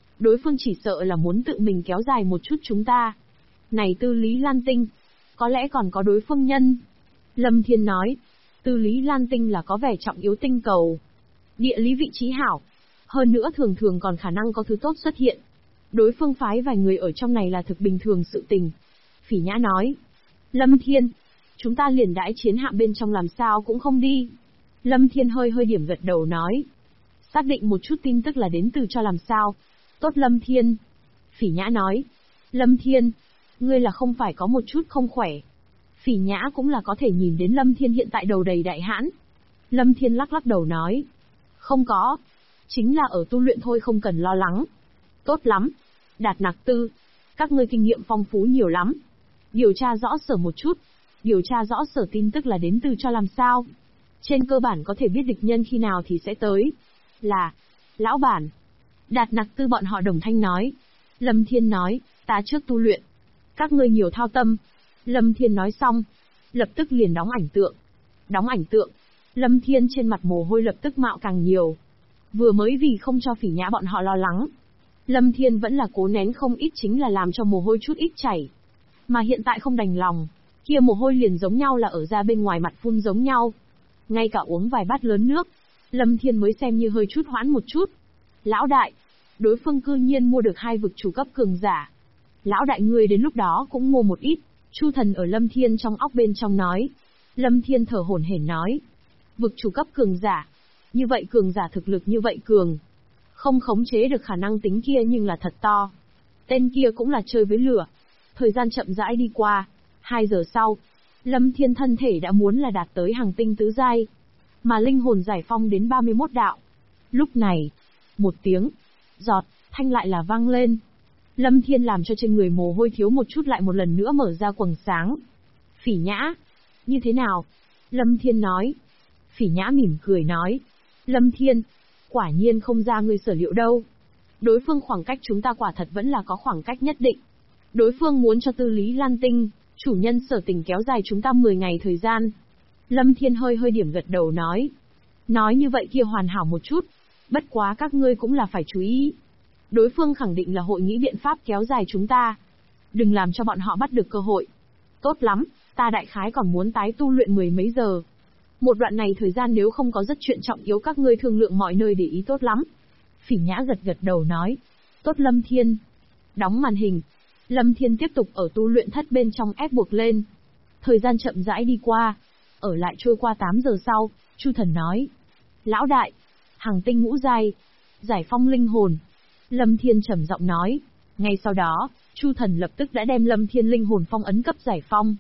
chỉ sợ là muốn tự mình kéo dài một chút chúng ta. Này Tư Lý Lan Tinh, có lẽ còn có đối phương nhân. Lâm Thiên nói, Tư Lý Lan Tinh là có vẻ trọng yếu tinh cầu. Địa lý vị trí hảo. Hơn nữa thường thường còn khả năng có thứ tốt xuất hiện. Đối phương phái vài người ở trong này là thực bình thường sự tình. Phỉ Nhã nói, Lâm Thiên, chúng ta liền đãi chiến hạm bên trong làm sao cũng không đi. Lâm Thiên hơi điểm gật đầu nói, xác định một chút tin tức là đến từ cho làm sao. Tốt Lâm Thiên. Phỉ Nhã nói, Lâm Thiên, ngươi là không phải có một chút không khỏe. Phỉ Nhã cũng là có thể nhìn đến Lâm Thiên hiện tại đầu đầy đại hãn. Lâm Thiên lắc đầu nói, không có, chính là ở tu luyện thôi không cần lo lắng. Tốt lắm, Đạt Nặc Tư, các ngươi kinh nghiệm phong phú nhiều lắm. Điều tra rõ sở một chút, điều tra rõ sở tin tức là đến từ cho làm sao. Trên cơ bản có thể biết địch nhân khi nào thì sẽ tới. Là, lão bản. Đạt Nặc Tư bọn họ đồng thanh nói. Lâm Thiên nói, ta trước tu luyện. Các ngươi nhiều thao tâm. Lâm Thiên nói xong, lập tức liền đóng ảnh tượng. Đóng ảnh tượng, Lâm Thiên trên mặt mồ hôi lập tức mạo càng nhiều. Vừa mới vì không cho Phỉ Nhã bọn họ lo lắng, Lâm Thiên vẫn là cố nén không ít chính là làm cho mồ hôi chút ít chảy. Mà hiện tại không đành lòng, kia mồ hôi liền giống nhau là ở ra bên ngoài mặt phun giống nhau. Ngay cả uống vài bát lớn nước, Lâm Thiên mới xem như hơi chút hoãn một chút. Lão đại, đối phương cư nhiên mua được 2 vực chủ cấp cường giả. Lão đại ngươi đến lúc đó cũng mua một ít. Chu Thần ở Lâm Thiên trong óc bên trong nói. Lâm Thiên thở hổn hển nói. Vực chủ cấp cường giả. Như vậy cường giả thực lực như vậy cường. Không khống chế được khả năng tính kia nhưng là thật to. Tên kia cũng là chơi với lửa. Thời gian chậm rãi đi qua. 2 giờ sau, Lâm Thiên thân thể đã muốn là đạt tới hàng tinh tứ giai. Mà linh hồn giải phong đến 31 đạo. Lúc này, một tiếng, giọt, thanh lại là vang lên. Lâm Thiên làm cho trên người mồ hôi thiếu một chút lại một lần nữa mở ra quầng sáng. Phỉ Nhã, như thế nào? Lâm Thiên nói. Phỉ Nhã mỉm cười nói. Lâm Thiên, quả nhiên không ra ngươi sở liệu đâu. Đối phương khoảng cách chúng ta quả thật vẫn là có khoảng cách nhất định. Đối phương muốn cho Tư Lý Lan Tinh, chủ nhân sở tình kéo dài chúng ta 10 ngày thời gian. Lâm Thiên hơi điểm gật đầu nói. Nói như vậy kia hoàn hảo một chút. Bất quá các ngươi cũng là phải chú ý. Đối phương khẳng định là hội nghĩ biện pháp kéo dài chúng ta. Đừng làm cho bọn họ bắt được cơ hội. Tốt lắm, ta đại khái còn muốn tái tu luyện 10 mấy giờ. Một đoạn này thời gian nếu không có rất chuyện trọng yếu các ngươi thương lượng mọi nơi để ý tốt lắm. Phỉ Nhã gật đầu nói. Tốt Lâm Thiên. Đóng màn hình. Lâm Thiên tiếp tục ở tu luyện thất bên trong ép buộc lên. Thời gian chậm rãi đi qua. Ở lại trôi qua 8 giờ sau, Chu Thần nói. Lão đại, hàng tinh ngũ giai, giải phong linh hồn. Lâm Thiên trầm giọng nói. Ngay sau đó, Chu Thần lập tức đã đem Lâm Thiên linh hồn phong ấn cấp giải phong.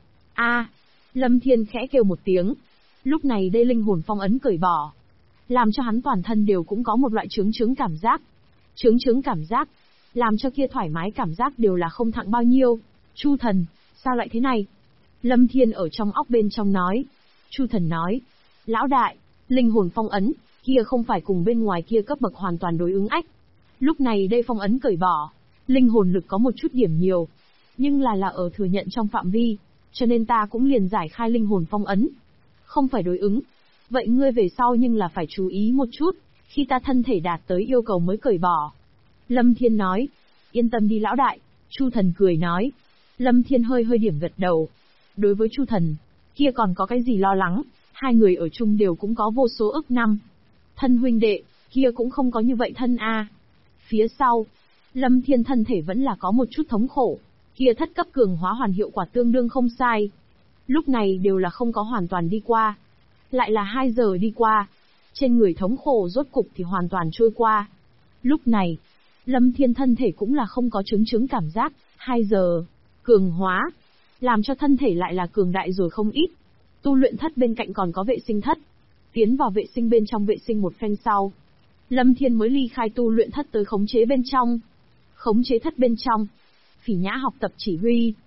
Lâm Thiên khẽ kêu một tiếng. Lúc này đây linh hồn phong ấn cởi bỏ. Làm cho hắn toàn thân đều cũng có một loại chướng cảm giác. Chướng cảm giác. Làm cho kia thoải mái cảm giác đều là không thặng bao nhiêu. Chu Thần, sao lại thế này? Lâm Thiên ở trong óc bên trong nói. Chu Thần nói. Lão đại, linh hồn phong ấn, kia không phải cùng bên ngoài kia cấp bậc hoàn toàn đối ứng ách. Lúc này đây phong ấn cởi bỏ. Linh hồn lực có một chút điểm nhiều. Nhưng là ở thừa nhận trong phạm vi. Cho nên ta cũng liền giải khai linh hồn phong ấn. Không phải đối ứng. Vậy ngươi về sau nhưng là phải chú ý một chút. Khi ta thân thể đạt tới yêu cầu mới cởi bỏ. Lâm Thiên nói. Yên tâm đi lão đại. Chu Thần cười nói. Lâm Thiên hơi điểm gật đầu. Đối với Chu Thần, kia còn có cái gì lo lắng. Hai người ở chung đều cũng có vô số ức năm. Thân huynh đệ, kia cũng không có như vậy thân a. Phía sau, Lâm Thiên thân thể vẫn là có một chút thống khổ. Kia thất cấp cường hóa hoàn hiệu quả tương đương không sai. Lúc này đều là không có hoàn toàn đi qua. Lại là 2 giờ đi qua. Trên người thống khổ rốt cục thì hoàn toàn trôi qua. Lúc này, Lâm Thiên thân thể cũng là không có chướng cảm giác. 2 giờ, cường hóa. Làm cho thân thể lại là cường đại rồi không ít. Tu luyện thất bên cạnh còn có vệ sinh thất. Tiến vào vệ sinh bên trong vệ sinh một phen sau. Lâm Thiên mới ly khai tu luyện thất tới khống chế bên trong. Khống chế thất bên trong. Phỉ Nhã học tập chỉ huy.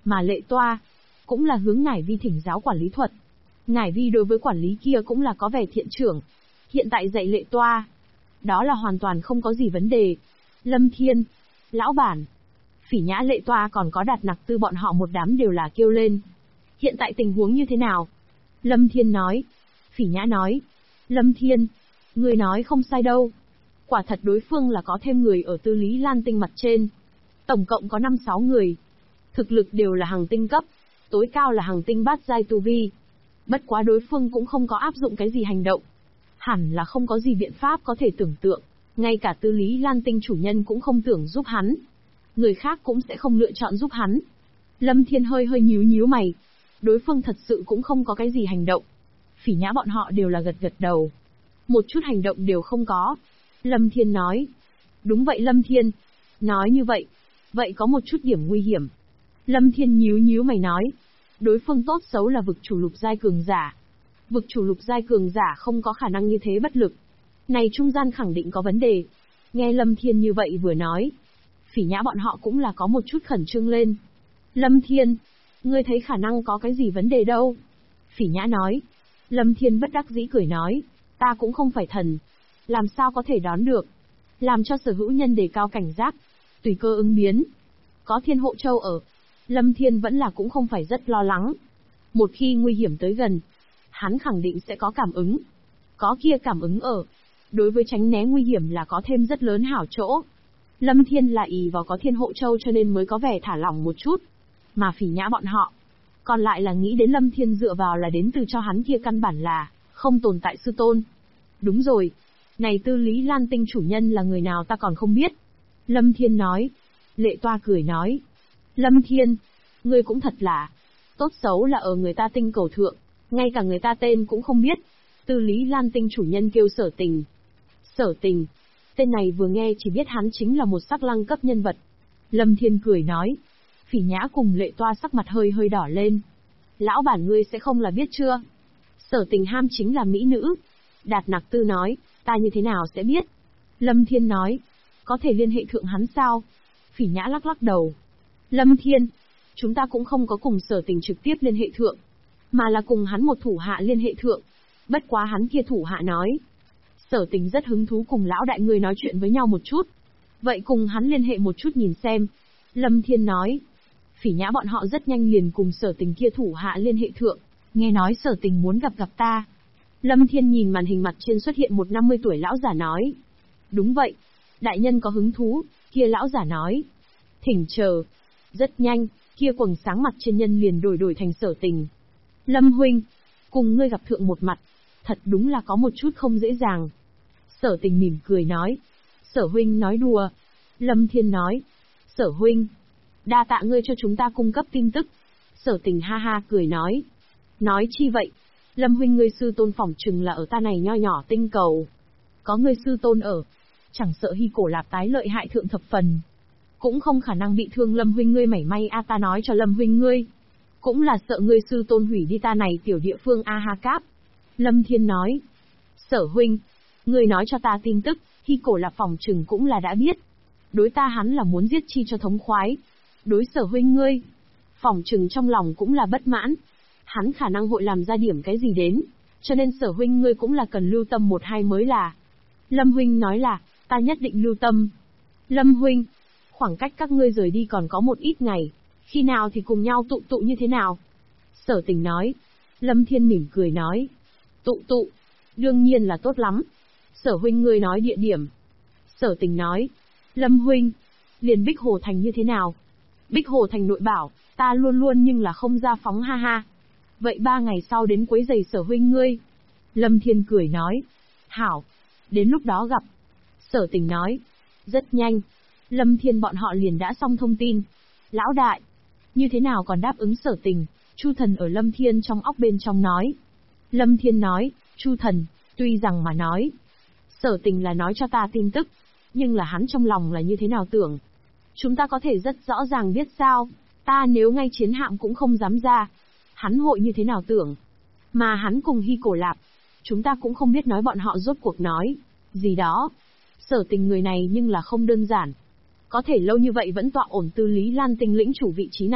Mà Lệ Toa, cũng là hướng Ngải Vi thỉnh giáo quản lý thuật. Ngải Vi đối với quản lý kia cũng là có vẻ thiện trưởng. Hiện tại dạy Lệ Toa, đó là hoàn toàn không có gì vấn đề. Lâm Thiên, lão bản, Phỉ Nhã, Lệ Toa còn có Đạt Nặc Tư bọn họ một đám đều là kêu lên. Hiện tại tình huống như thế nào? Lâm Thiên nói. Phỉ Nhã nói. Lâm Thiên, người nói không sai đâu. Quả thật đối phương là có thêm người ở Tư Lý Lan Tinh mặt trên. Tổng cộng có 5-6 người. Thực lực đều là hàng tinh cấp, tối cao là hàng tinh bát giai tu vi. Bất quá đối phương cũng không có áp dụng cái gì hành động. Hẳn là không có gì biện pháp có thể tưởng tượng. Ngay cả Tư Lý Lan Tinh chủ nhân cũng không tưởng giúp hắn. Người khác cũng sẽ không lựa chọn giúp hắn. Lâm Thiên hơi nhíu mày. Đối phương thật sự cũng không có cái gì hành động. Phỉ Nhã bọn họ đều là gật đầu. Một chút hành động đều không có. Lâm Thiên nói. Đúng vậy Lâm Thiên. Nói như vậy. Vậy có một chút điểm nguy hiểm. Lâm Thiên nhíu mày nói. Đối phương tốt xấu là vực chủ lục giai cường giả. Vực chủ lục giai cường giả không có khả năng như thế bất lực. Này trung gian khẳng định có vấn đề. Nghe Lâm Thiên như vậy vừa nói. Phỉ Nhã bọn họ cũng là có một chút khẩn trương lên. Lâm Thiên, ngươi thấy khả năng có cái gì vấn đề đâu? Phỉ Nhã nói. Lâm Thiên bất đắc dĩ cười nói. Ta cũng không phải thần. Làm sao có thể đoán được? Làm cho sở hữu nhân đề cao cảnh giác. Tùy cơ ứng biến. Có Thiên Hộ Châu ở. Lâm Thiên vẫn là cũng không phải rất lo lắng. Một khi nguy hiểm tới gần, hắn khẳng định sẽ có cảm ứng. Có kia cảm ứng ở. Đối với tránh né nguy hiểm là có thêm rất lớn hảo chỗ. Lâm Thiên là ỷ vào có Thiên Hộ Châu cho nên mới có vẻ thả lỏng một chút. Mà Phỉ Nhã bọn họ, còn lại là nghĩ đến Lâm Thiên dựa vào là đến từ cho hắn kia căn bản là không tồn tại sư tôn. Đúng rồi, này Tư Lý Lan Tinh chủ nhân là người nào ta còn không biết. Lâm Thiên nói. Lệ Toa cười nói. Lâm Thiên, ngươi cũng thật là tốt xấu là ở người ta tinh cầu thượng, ngay cả người ta tên cũng không biết. Tư Lý Lan Tinh chủ nhân kêu Sở Tình. Sở Tình, tên này vừa nghe chỉ biết hắn chính là một sắc lăng cấp nhân vật. Lâm Thiên cười nói. Phỉ Nhã cùng Lệ Toa sắc mặt hơi đỏ lên. Lão bản ngươi sẽ không là biết chưa? Sở Tình ham chính là mỹ nữ. Đạt Nặc Tư nói, ta như thế nào sẽ biết? Lâm Thiên nói, có thể liên hệ thượng hắn sao? Phỉ Nhã lắc đầu. Lâm Thiên, chúng ta cũng không có cùng Sở Tình trực tiếp liên hệ thượng, mà là cùng hắn một thủ hạ liên hệ thượng. Bất quá hắn kia thủ hạ nói, Sở Tình rất hứng thú cùng lão đại người nói chuyện với nhau một chút. Vậy cùng hắn liên hệ một chút nhìn xem. Lâm Thiên nói. Phỉ Nhã bọn họ rất nhanh liền cùng Sở Tình kia thủ hạ liên hệ thượng. Nghe nói Sở Tình muốn gặp ta. Lâm Thiên nhìn màn hình mặt trên xuất hiện một 50 tuổi lão giả nói. Đúng vậy. Đại nhân có hứng thú, kia lão giả nói. Thỉnh chờ. Rất nhanh, kia quầng sáng mặt trên nhân liền đổi thành Sở Tình. Lâm huynh, cùng ngươi gặp thượng một mặt, thật đúng là có một chút không dễ dàng. Sở Tình mỉm cười nói. Sở huynh nói đùa. Lâm Thiên nói. Sở huynh, đa tạ ngươi cho chúng ta cung cấp tin tức. Sở Tình ha cười nói. Nói chi vậy? Lâm huynh ngươi sư tôn phỏng chừng là ở ta này nho nhỏ tinh cầu. Có ngươi sư tôn ở, chẳng sợ Hy Cổ Lạp tái lợi hại thượng thập phần, cũng không khả năng bị thương Lâm huynh ngươi mảy may. Ta nói cho Lâm huynh ngươi, cũng là sợ ngươi sư tôn hủy đi ta này tiểu địa phương Ha Cáp. Lâm Thiên nói. Sở huynh, ngươi nói cho ta tin tức, Hy Cổ Lạp phỏng chừng cũng là đã biết. Đối ta hắn là muốn giết chi cho thống khoái. Đối Sở huynh ngươi, phỏng chừng trong lòng cũng là bất mãn. Hắn khả năng hội làm ra điểm cái gì đến, cho nên Sở huynh ngươi cũng là cần lưu tâm một hai mới là. Lâm huynh nói là, ta nhất định lưu tâm. Lâm huynh, khoảng cách các ngươi rời đi còn có một ít ngày, khi nào thì cùng nhau tụ như thế nào? Sở Tình nói. Lâm Thiên mỉm cười nói. Tụ, đương nhiên là tốt lắm. Sở huynh ngươi nói địa điểm. Sở Tình nói. Lâm huynh, liền Bích Hồ Thành như thế nào? Bích Hồ Thành nội bảo, ta luôn nhưng là không ra phóng ha. Vậy 3 ngày sau đến quấy giày Sở huynh ngươi. Lâm Thiên cười nói. Hảo, đến lúc đó gặp. Sở Tình nói. Rất nhanh, Lâm Thiên bọn họ liền đã xong thông tin. Lão đại, như thế nào còn đáp ứng Sở Tình? Chu Thần ở Lâm Thiên trong óc bên trong nói. Lâm Thiên nói, Chu Thần, tuy rằng mà nói, Sở Tình là nói cho ta tin tức, nhưng là hắn trong lòng là như thế nào tưởng? Chúng ta có thể rất rõ ràng biết sao? Ta nếu ngay chiến hạm cũng không dám ra, hắn hội như thế nào tưởng? Mà hắn cùng Hy Cổ Lạp, chúng ta cũng không biết nói bọn họ rốt cuộc nói gì đó. Sở Tình người này nhưng là không đơn giản. Có thể lâu như vậy vẫn tọa ổn Tư Lý Lan Tinh lĩnh chủ vị trí này,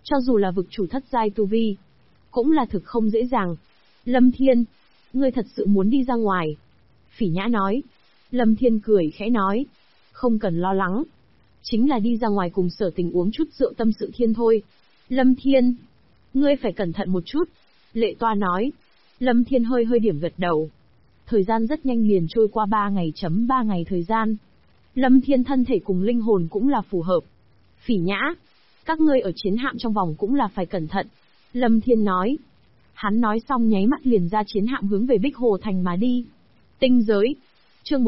Cho dù là vực chủ thất giai tu vi, cũng là thực không dễ dàng. Lâm Thiên, ngươi thật sự muốn đi ra ngoài? Phỉ Nhã nói. Lâm Thiên cười khẽ nói. Không cần lo lắng. Chính là đi ra ngoài cùng Sở Tình uống chút rượu tâm sự thiên thôi. Lâm Thiên, ngươi phải cẩn thận một chút. Lệ Toa nói. Lâm Thiên hơi hơi điểm gật đầu. Thời gian rất nhanh liền trôi qua 3 ngày thời gian. Lâm Thiên thân thể cùng linh hồn cũng là phù hợp. Phỉ Nhã, các ngươi ở chiến hạm trong vòng cũng là phải cẩn thận. Lâm Thiên nói. Hắn nói xong nháy mắt liền ra chiến hạm hướng về Bích Hồ Thành mà đi. Tinh giới. Chương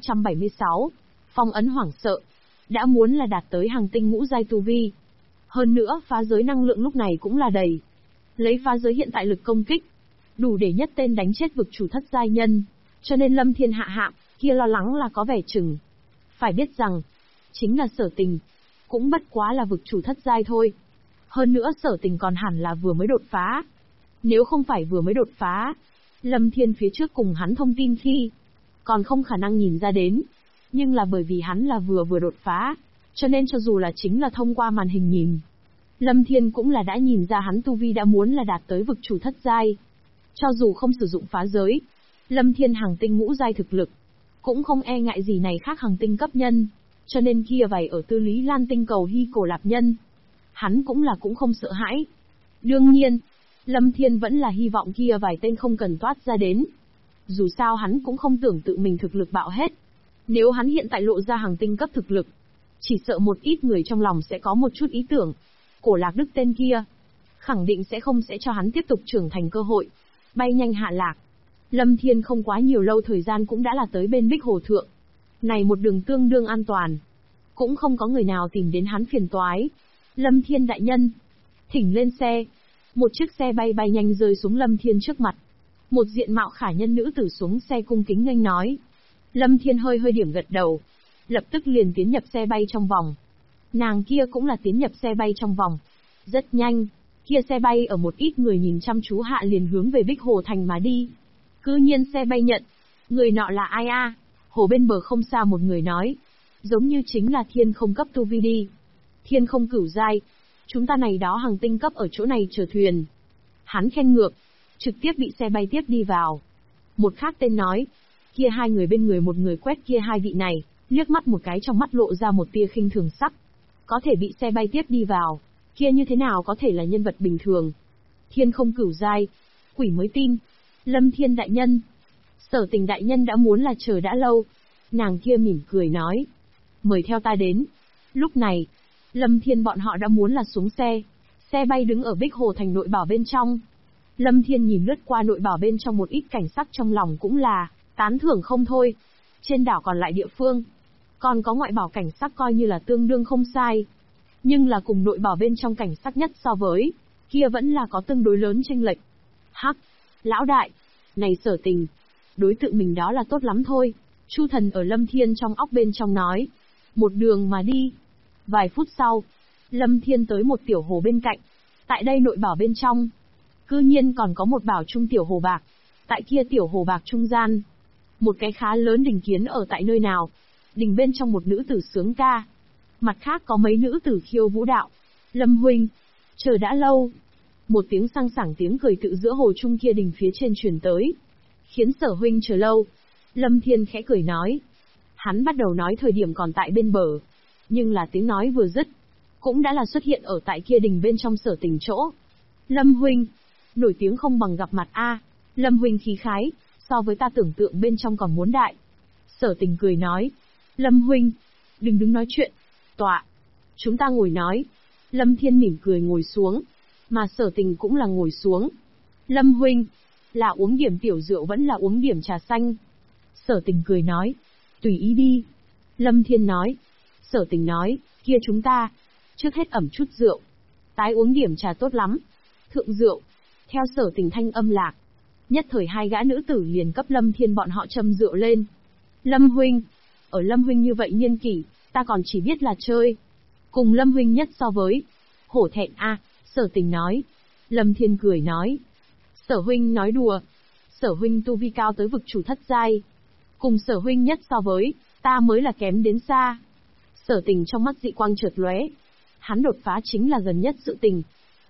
1376. Phong ấn hoảng sợ. Đã muốn là đạt tới hàng tinh ngũ giai tu vi. Hơn nữa phá giới năng lượng lúc này cũng là đầy. Lấy phá giới hiện tại lực công kích, đủ để nhất tên đánh chết vực chủ thất giai nhân. Cho nên Lâm Thiên hạ hạm, kia lo lắng là có vẻ chừng. Phải biết rằng, chính là Sở Tình, cũng bất quá là vực chủ thất giai thôi. Hơn nữa Sở Tình còn hẳn là vừa mới đột phá. Nếu không phải vừa mới đột phá, Lâm Thiên phía trước cùng hắn thông tin khi, còn không khả năng nhìn ra đến. Nhưng là bởi vì hắn là vừa đột phá, cho nên cho dù là chính là thông qua màn hình nhìn, Lâm Thiên cũng là đã nhìn ra hắn tu vi đã muốn là đạt tới vực chủ thất giai. Cho dù không sử dụng phá giới, Lâm Thiên hàng tinh ngũ giai thực lực, cũng không e ngại gì này khác hàng tinh cấp nhân, cho nên kia vài ở Tư Lý Lan tinh cầu Hy Cổ Lạp nhân, hắn cũng không sợ hãi. Đương nhiên, Lâm Thiên vẫn là hy vọng kia vài tên không cần toát ra đến. Dù sao hắn cũng không tưởng tự mình thực lực bạo hết. Nếu hắn hiện tại lộ ra hàng tinh cấp thực lực, chỉ sợ một ít người trong lòng sẽ có một chút ý tưởng. Cổ Lạc Đức tên kia, khẳng định sẽ không cho hắn tiếp tục trưởng thành cơ hội. Bay nhanh hạ lạc. Lâm Thiên không quá nhiều lâu thời gian cũng đã là tới bên Bích Hồ Thượng. Này một đường tương đương an toàn. Cũng không có người nào tìm đến hắn phiền toái. Lâm Thiên đại nhân, thỉnh lên xe. Một chiếc xe bay nhanh rơi xuống Lâm Thiên trước mặt. Một diện mạo khả nhân nữ tử xuống xe cung kính nghênh nói. Lâm Thiên hơi hơi điểm gật đầu. Lập tức liền tiến nhập xe bay trong vòng. Nàng kia cũng là tiến nhập xe bay trong vòng. Rất nhanh, kia xe bay ở một ít người nhìn chăm chú hạ liền hướng về Bích Hồ Thành mà đi. Cư nhiên xe bay nhận. Người nọ là ai a? Hồ bên bờ không xa một người nói. Giống như chính là thiên không cấp tu vi đi. Thiên không cửu giai. Chúng ta này đó hàng tinh cấp ở chỗ này chờ thuyền. Hắn khen ngược. Trực tiếp bị xe bay tiếp đi vào. Một khác tên nói. Kia hai người bên người một người quét kia hai vị này. Liếc mắt một cái trong mắt lộ ra một tia khinh thường sắc. Có thể bị xe bay tiếp đi vào. Kia như thế nào có thể là nhân vật bình thường. Thiên không cửu giai. Quỷ mới tin. Lâm Thiên đại nhân. Sở Tình đại nhân đã muốn là chờ đã lâu. Nàng kia mỉm cười nói. Mời theo ta đến. Lúc này, Lâm Thiên bọn họ đã muốn là xuống xe. Xe bay đứng ở Bích Hồ Thành nội bảo bên trong. Lâm Thiên nhìn lướt qua nội bảo bên trong một ít cảnh sắc trong lòng cũng là tán thưởng không thôi. Trên đảo còn lại địa phương, còn có ngoại bảo cảnh sắc coi như là tương đương không sai. Nhưng là cùng nội bảo bên trong cảnh sắc nhất so với, kia vẫn là có tương đối lớn chênh lệch. Hắc, lão đại, này Sở Tình, đối tượng mình đó là tốt lắm thôi. Chu Thần ở Lâm Thiên trong óc bên trong nói. Một đường mà đi. Vài phút sau, Lâm Thiên tới một tiểu hồ bên cạnh. Tại đây nội bảo bên trong, cư nhiên còn có một bảo trung tiểu hồ bạc. Tại kia tiểu hồ bạc trung gian, một cái khá lớn đình kiến ở tại nơi nào. Đình bên trong một nữ tử sướng ca. Mặt khác có mấy nữ tử khiêu vũ đạo. Lâm huynh, chờ đã lâu. Một tiếng sang sảng tiếng cười tự giữa hồ trung kia đình phía trên truyền tới. Khiến Sở huynh chờ lâu. Lâm Thiên khẽ cười nói. Hắn bắt đầu nói thời điểm còn tại bên bờ. Nhưng là tiếng nói vừa dứt, cũng đã là xuất hiện ở tại kia đình bên trong Sở Tình chỗ. Lâm huynh, nổi tiếng không bằng gặp mặt a. Lâm huynh khí khái, so với ta tưởng tượng bên trong còn muốn đại. Sở Tình cười nói. Lâm huynh, đừng đứng nói chuyện. Tọa. Chúng ta ngồi nói. Lâm Thiên mỉm cười ngồi xuống. Mà Sở Tình cũng là ngồi xuống. Lâm huynh, là uống điểm tiểu rượu vẫn là uống điểm trà xanh? Sở Tình cười nói. Tùy ý đi. Lâm Thiên nói. Sở Tình nói, kia chúng ta, trước hết ẩm chút rượu. Tái uống điểm trà tốt lắm. Thượng rượu. Theo Sở Tình thanh âm lạc. Nhất thời hai gã nữ tử liền cấp Lâm Thiên bọn họ châm rượu lên. Lâm huynh, ở Lâm huynh như vậy niên kỷ, ta còn chỉ biết là chơi. Cùng Lâm huynh nhất so với. Hổ thẹn a. Sở Tình nói. Lâm Thiên cười nói. Sở huynh nói đùa. Sở huynh tu vi cao tới vực chủ thất giai. Cùng Sở huynh nhất so với, ta mới là kém đến xa. Sở Tình trong mắt dị quang chợt lóe. Hắn đột phá chính là gần nhất sự tình.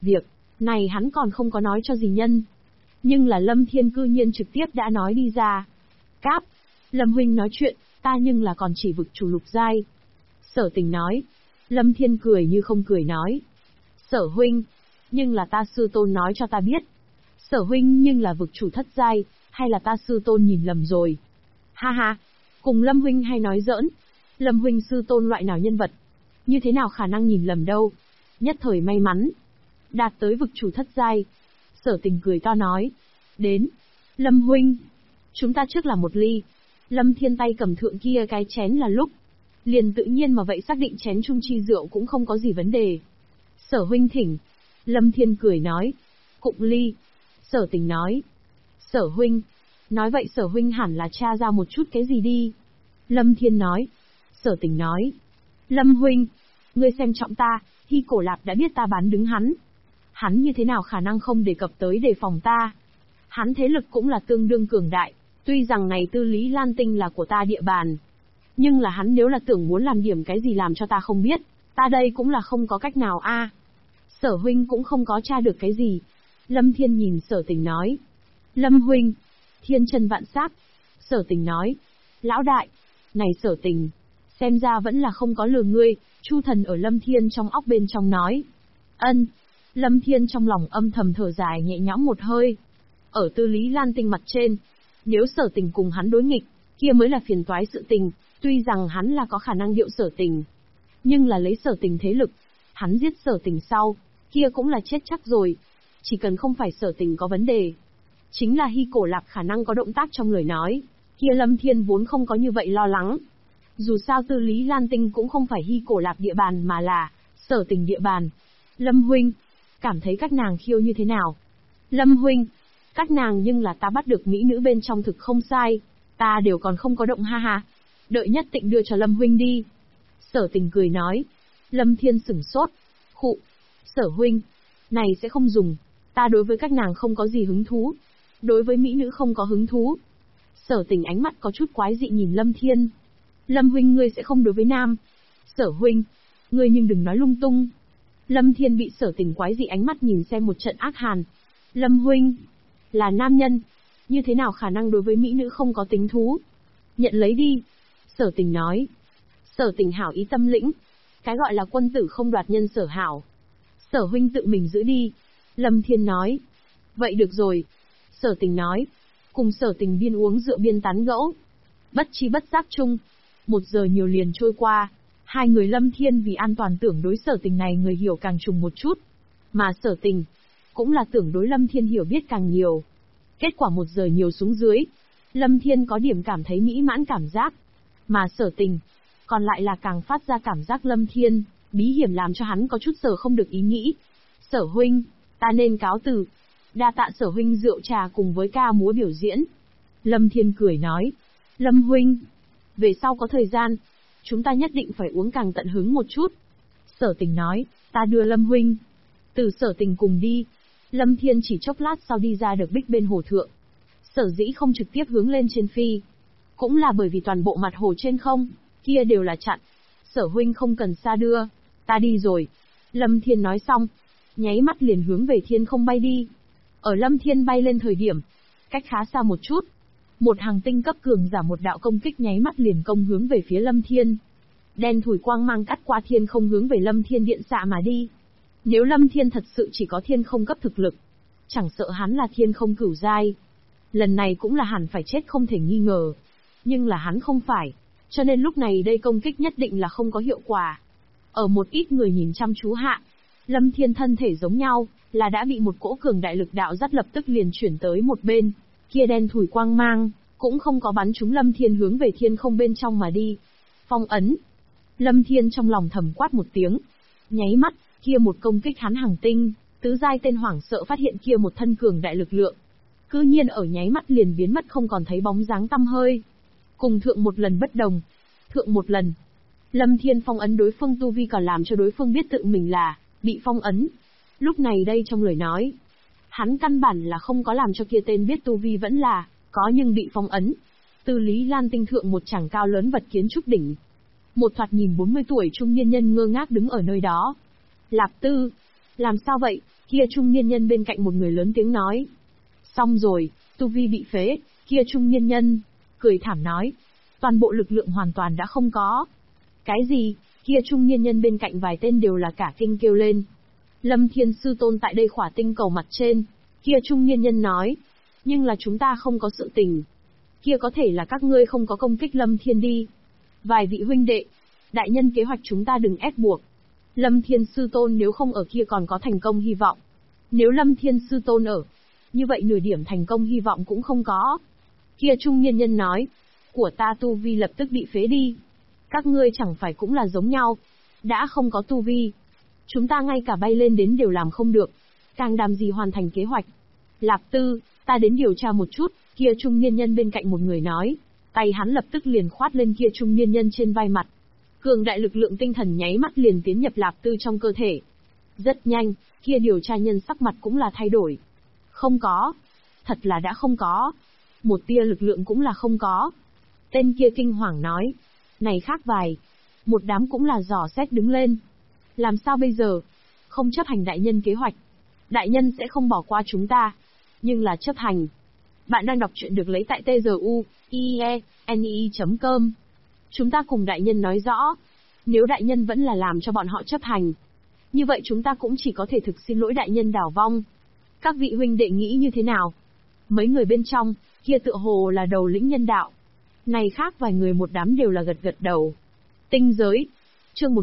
Việc này hắn còn không có nói cho gì nhân. Nhưng là Lâm Thiên cư nhiên trực tiếp đã nói đi ra. Cáp, Lâm huynh nói chuyện, ta nhưng là còn chỉ vực chủ lục giai. Sở Tình nói. Lâm Thiên cười như không cười nói. Sở huynh, nhưng là ta sư tôn nói cho ta biết. Sở huynh nhưng là vực chủ thất giai, hay là ta sư tôn nhìn lầm rồi. Ha ha, cùng Lâm huynh hay nói giỡn. Lâm huynh sư tôn loại nào nhân vật, như thế nào khả năng nhìn lầm đâu. Nhất thời may mắn đạt tới vực chủ thất giai. Sở Tình cười to nói. Đến, Lâm huynh, chúng ta trước là một ly. Lâm Thiên tay cầm thượng kia cái chén là lúc liền tự nhiên mà vậy xác định chén chung chi rượu cũng không có gì vấn đề. Sở huynh thỉnh. Lâm Thiên cười nói. Cụng ly. Sở Tình nói. Sở huynh, nói vậy Sở huynh hẳn là tra ra một chút cái gì đi. Lâm Thiên nói. Sở Tình nói. Lâm huynh, ngươi xem trọng ta, Hy Cổ Lạp đã biết ta bán đứng hắn. Hắn như thế nào khả năng không đề cập tới đề phòng ta. Hắn thế lực cũng là tương đương cường đại, tuy rằng này Tư Lý Lan Tinh là của ta địa bàn. Nhưng là hắn nếu là tưởng muốn làm điểm cái gì làm cho ta không biết, ta đây cũng là không có cách nào a. Sở huynh cũng không có tra được cái gì. Lâm Thiên nhìn Sở Tình nói. Lâm huynh, thiên chân vạn sát. Sở Tình nói. Lão đại, này Sở Tình, xem ra vẫn là không có lừa ngươi. Chu Thần ở Lâm Thiên trong óc bên trong nói. Ân. Lâm Thiên trong lòng âm thầm thở dài nhẹ nhõm một hơi. Ở Tư Lý Lan Tinh mặt trên, nếu Sở Tình cùng hắn đối nghịch, kia mới là phiền toái sự tình. Tuy rằng hắn là có khả năng điệu Sở Tình, nhưng là lấy Sở Tình thế lực, hắn giết Sở Tình sau, kia cũng là chết chắc rồi. Chỉ cần không phải Sở Tình có vấn đề, chính là Hy Cổ Lạp khả năng có động tác trong lời nói, kia Lâm Thiên vốn không có như vậy lo lắng. Dù sao Tư Lý Lan Tinh cũng không phải Hy Cổ Lạp địa bàn mà là Sở Tình địa bàn. Lâm huynh, cảm thấy các nàng khiêu như thế nào? Lâm huynh, các nàng nhưng là ta bắt được mỹ nữ bên trong thực không sai, ta đều còn không có động ha ha. Đợi nhất định đưa cho Lâm huynh đi. Sở Tình cười nói. Lâm Thiên sửng sốt. Khụ. Sở huynh, này sẽ không dùng. Ta đối với các nàng không có gì hứng thú. Đối với mỹ nữ không có hứng thú. Sở Tình ánh mắt có chút quái dị nhìn Lâm Thiên. Lâm huynh ngươi sẽ không đối với nam. Sở huynh, ngươi nhưng đừng nói lung tung. Lâm Thiên bị Sở Tình quái dị ánh mắt nhìn xem một trận ác hàn. Lâm huynh, là nam nhân, như thế nào khả năng đối với mỹ nữ không có tính thú? Nhận lấy đi. Sở Tình nói. Sở Tình hảo ý tâm lĩnh. Cái gọi là quân tử không đoạt nhân sở hảo. Sở huynh tự mình giữ đi. Lâm Thiên nói. Vậy được rồi. Sở Tình nói. Cùng Sở Tình biên uống rượu biên tán gẫu. Bất chi bất giác chung. 1 giờ nhiều liền trôi qua. Hai người Lâm Thiên vì an toàn tưởng đối Sở Tình này người hiểu càng trùng một chút. Mà Sở Tình cũng là tưởng đối Lâm Thiên hiểu biết càng nhiều. Kết quả 1 giờ nhiều xuống dưới. Lâm Thiên có điểm cảm thấy mỹ mãn cảm giác. Mà Sở Tình còn lại là càng phát ra cảm giác Lâm Thiên bí hiểm làm cho hắn có chút sở không được ý nghĩ. Sở huynh, ta nên cáo từ. Đa tạ Sở huynh rượu trà cùng với ca múa biểu diễn. Lâm Thiên cười nói. Lâm huynh, về sau có thời gian, chúng ta nhất định phải uống càng tận hứng một chút. Sở Tình nói. Ta đưa Lâm huynh. Từ Sở Tình cùng đi. Lâm Thiên chỉ chốc lát sau đi ra được bích bên hồ thượng. Sở dĩ không trực tiếp hướng lên trên phi, cũng là bởi vì toàn bộ mặt hồ trên không kia đều là chặn. Sở huynh không cần xa đưa, ta đi rồi. Lâm Thiên nói xong, nháy mắt liền hướng về thiên không bay đi. Ở Lâm Thiên bay lên thời điểm, cách khá xa một chút, một hàng tinh cấp cường giả một đạo công kích nháy mắt liền công hướng về phía Lâm Thiên. Đen thủi quang mang cắt qua thiên không hướng về Lâm Thiên điện xạ mà đi. Nếu Lâm Thiên thật sự chỉ có thiên không cấp thực lực, chẳng sợ hắn là thiên không cửu giai, lần này cũng là hẳn phải chết không thể nghi ngờ. Nhưng là hắn không phải, cho nên lúc này đây công kích nhất định là không có hiệu quả. Ở một ít người nhìn chăm chú hạ, Lâm Thiên thân thể giống nhau, là đã bị một cỗ cường đại lực đạo dắt lập tức liền chuyển tới một bên. Kia đen thủi quang mang, cũng không có bắn trúng Lâm Thiên hướng về thiên không bên trong mà đi. Phong ấn. Lâm Thiên trong lòng thầm quát một tiếng. Nháy mắt, kia một công kích hắn hàng tinh, tứ giai tên hoảng sợ phát hiện kia một thân cường đại lực lượng. Cư nhiên ở nháy mắt liền biến mất không còn thấy bóng dáng tăm hơi. Cùng thượng một lần bất đồng. Thượng một lần, Lâm Thiên phong ấn đối phương tu vi còn làm cho đối phương biết tự mình là bị phong ấn. Lúc này đây trong lời nói, hắn căn bản là không có làm cho kia tên biết tu vi vẫn là có nhưng bị phong ấn. Tư Lý Lan Tinh thượng một chảng cao lớn vật kiến trúc đỉnh. Một thoạt nhìn 40 tuổi trung niên nhân ngơ ngác đứng ở nơi đó. Lạp Tư, làm sao vậy? Kia trung niên nhân bên cạnh một người lớn tiếng nói. Xong rồi, tu vi bị phế, kia trung niên nhân, cười thảm nói. Toàn bộ lực lượng hoàn toàn đã không có. Cái gì? Kia trung niên nhân bên cạnh vài tên đều là cả kinh kêu lên. Lâm Thiên Sư Tôn tại đây khỏa tinh cầu mặt trên. Kia trung niên nhân nói. Nhưng là chúng ta không có sự tình. Kia có thể là các ngươi không có công kích Lâm Thiên đi. Vài vị huynh đệ, đại nhân kế hoạch chúng ta đừng ép buộc. Lâm Thiên Sư Tôn nếu không ở kia còn có thành công hy vọng. Nếu Lâm Thiên Sư Tôn ở, như vậy nửa điểm thành công hy vọng cũng không có. Kia trung niên nhân nói, của ta tu vi lập tức bị phế đi. Các ngươi chẳng phải cũng là giống nhau. Đã không có tu vi. Chúng ta ngay cả bay lên đến đều làm không được. Càng đàm gì hoàn thành kế hoạch. Lạp Tư, ta đến điều tra một chút, kia trung niên nhân bên cạnh một người nói. Tay hắn lập tức liền khoát lên kia trung niên nhân trên vai mặt. Cường đại lực lượng tinh thần nháy mắt liền tiến nhập Lạp Tư trong cơ thể. Rất nhanh, kia điều tra nhân sắc mặt cũng là thay đổi. Không có. Thật là đã không có. Một tia lực lượng cũng là không có. Tên kia kinh hoàng nói. Này khác vài. Một đám cũng là dò xét đứng lên. Làm sao bây giờ? Không chấp hành đại nhân kế hoạch. Đại nhân sẽ không bỏ qua chúng ta. Nhưng là chấp hành. Bạn đang đọc truyện được lấy tại tzuieni.com. Chúng ta cùng đại nhân nói rõ. Nếu đại nhân vẫn là làm cho bọn họ chấp hành. Như vậy chúng ta cũng chỉ có thể thực xin lỗi đại nhân đảo vong. Các vị huynh đệ nghĩ như thế nào? Mấy người bên trong, kia tựa hồ là đầu lĩnh nhân đạo. Này khác vài người một đám đều là gật gật đầu. Tinh giới. Chương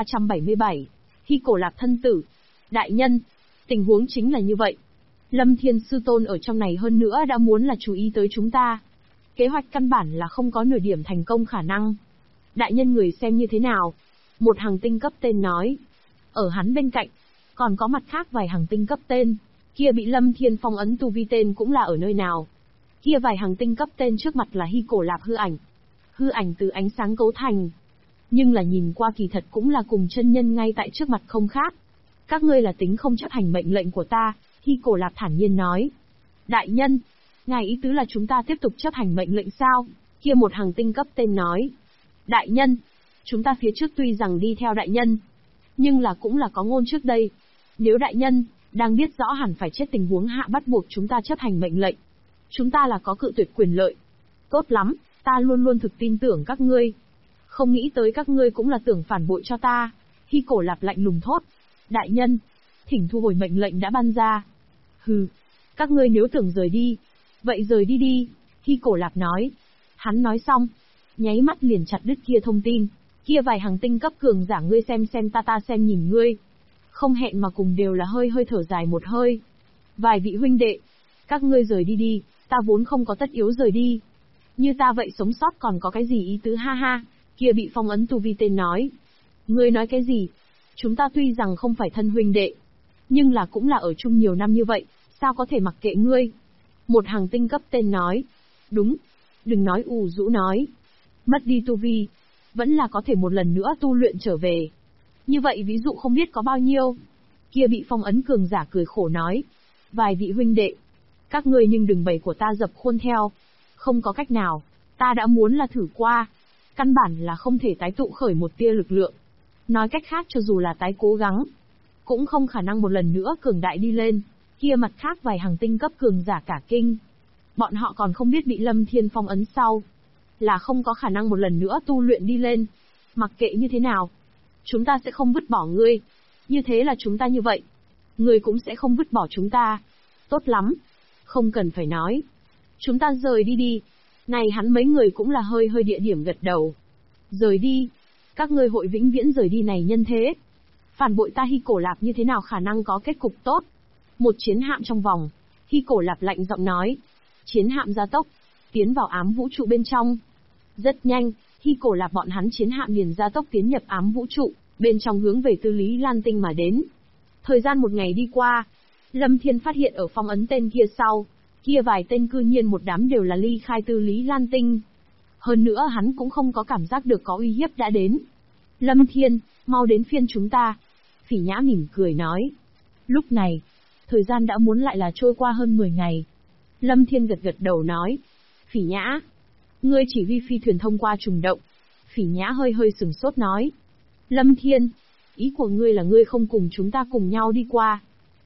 1377. Hy Cổ Lạp thân tử. Đại nhân. Tình huống chính là như vậy. Lâm Thiên Sư Tôn ở trong này hơn nữa đã muốn là chú ý tới chúng ta. Kế hoạch căn bản là không có nửa điểm thành công khả năng. Đại nhân người xem như thế nào? Một hàng tinh cấp tên nói. Ở hắn bên cạnh, còn có mặt khác vài hàng tinh cấp tên. Kia bị Lâm Thiên phong ấn tu vi tên cũng là ở nơi nào. Kia vài hàng tinh cấp tên trước mặt là Hy Cổ Lạp hư ảnh. Hư ảnh từ ánh sáng cấu thành. Nhưng là nhìn qua kỳ thật cũng là cùng chân nhân ngay tại trước mặt không khác. Các ngươi là tính không chấp hành mệnh lệnh của ta, Hy Cổ Lạp thản nhiên nói. Đại nhân, ngài ý tứ là chúng ta tiếp tục chấp hành mệnh lệnh sao? Kia một hàng tinh cấp tên nói. Đại nhân, chúng ta phía trước tuy rằng đi theo đại nhân, nhưng là cũng là có ngôn trước đây. Nếu đại nhân, đang biết rõ hẳn phải chết tình huống hạ bắt buộc chúng ta chấp hành mệnh lệnh. Chúng ta là có cự tuyệt quyền lợi. Tốt lắm, ta luôn luôn thực tin tưởng các ngươi. Không nghĩ tới các ngươi cũng là tưởng phản bội cho ta. Hy Cổ Lạp lạnh lùng thốt. Đại nhân, thỉnh thu hồi mệnh lệnh đã ban ra. Hừ, các ngươi nếu tưởng rời đi, vậy rời đi đi, Hy Cổ Lạp nói. Hắn nói xong, nháy mắt liền chặt đứt kia thông tin. Kia vài hàng tinh cấp cường giả ngươi xem ta xem nhìn ngươi. Không hẹn mà cùng đều là hơi thở dài một hơi. Vài vị huynh đệ, các ngươi rời đi đi, ta vốn không có tất yếu rời đi. Như ta vậy sống sót còn có cái gì ý tứ ha ha, kia bị phong ấn tu vi tên nói. Ngươi nói cái gì? Chúng ta tuy rằng không phải thân huynh đệ, nhưng là cũng là ở chung nhiều năm như vậy, sao có thể mặc kệ ngươi? Một hàng tinh cấp tên nói. Đúng, đừng nói ù rũ nói. Mất đi tu vi, vẫn là có thể một lần nữa tu luyện trở về. Như vậy ví dụ không biết có bao nhiêu. Kia bị phong ấn cường giả cười khổ nói. Vài vị huynh đệ, các ngươi nhưng đừng bày của ta dập khuôn theo. Không có cách nào, ta đã muốn là thử qua. Căn bản là không thể tái tụ khởi một tia lực lượng. Nói cách khác cho dù là tái cố gắng, cũng không khả năng một lần nữa cường đại đi lên. Kia mặt khác vài hàng tinh cấp cường giả cả kinh. Bọn họ còn không biết bị Lâm Thiên phong ấn sau, là không có khả năng một lần nữa tu luyện đi lên. Mặc kệ như thế nào, chúng ta sẽ không vứt bỏ ngươi. Như thế là chúng ta như vậy. Ngươi cũng sẽ không vứt bỏ chúng ta. Tốt lắm. Không cần phải nói. Chúng ta rời đi đi. Này hắn mấy người cũng là hơi địa điểm gật đầu. Rời đi. Các ngươi hội vĩnh viễn rời đi này nhân thế. Phản bội ta Hy Cổ Lạp như thế nào khả năng có kết cục tốt. Một chiến hạm trong vòng. Hy Cổ Lạp lạnh giọng nói. Chiến hạm gia tốc, tiến vào ám vũ trụ bên trong. Rất nhanh, Hy Cổ Lạp bọn hắn chiến hạm liền gia tốc tiến nhập ám vũ trụ, bên trong hướng về Tư Lý Lan Tinh mà đến. Thời gian một ngày đi qua, Lâm Thiên phát hiện ở phong ấn tên kia sau, kia vài tên cư nhiên một đám đều là ly khai Tư Lý Lan Tinh. Hơn nữa hắn cũng không có cảm giác được có uy hiếp đã đến. Lâm Thiên, mau đến phiên chúng ta. Phỉ Nhã mỉm cười nói. Lúc này, thời gian đã muốn lại là trôi qua hơn 10 ngày. Lâm Thiên gật đầu nói. Phỉ Nhã, ngươi chỉ huy phi thuyền thông qua trùng động. Phỉ Nhã hơi sửng sốt nói. Lâm Thiên, ý của ngươi là ngươi không cùng chúng ta cùng nhau đi qua.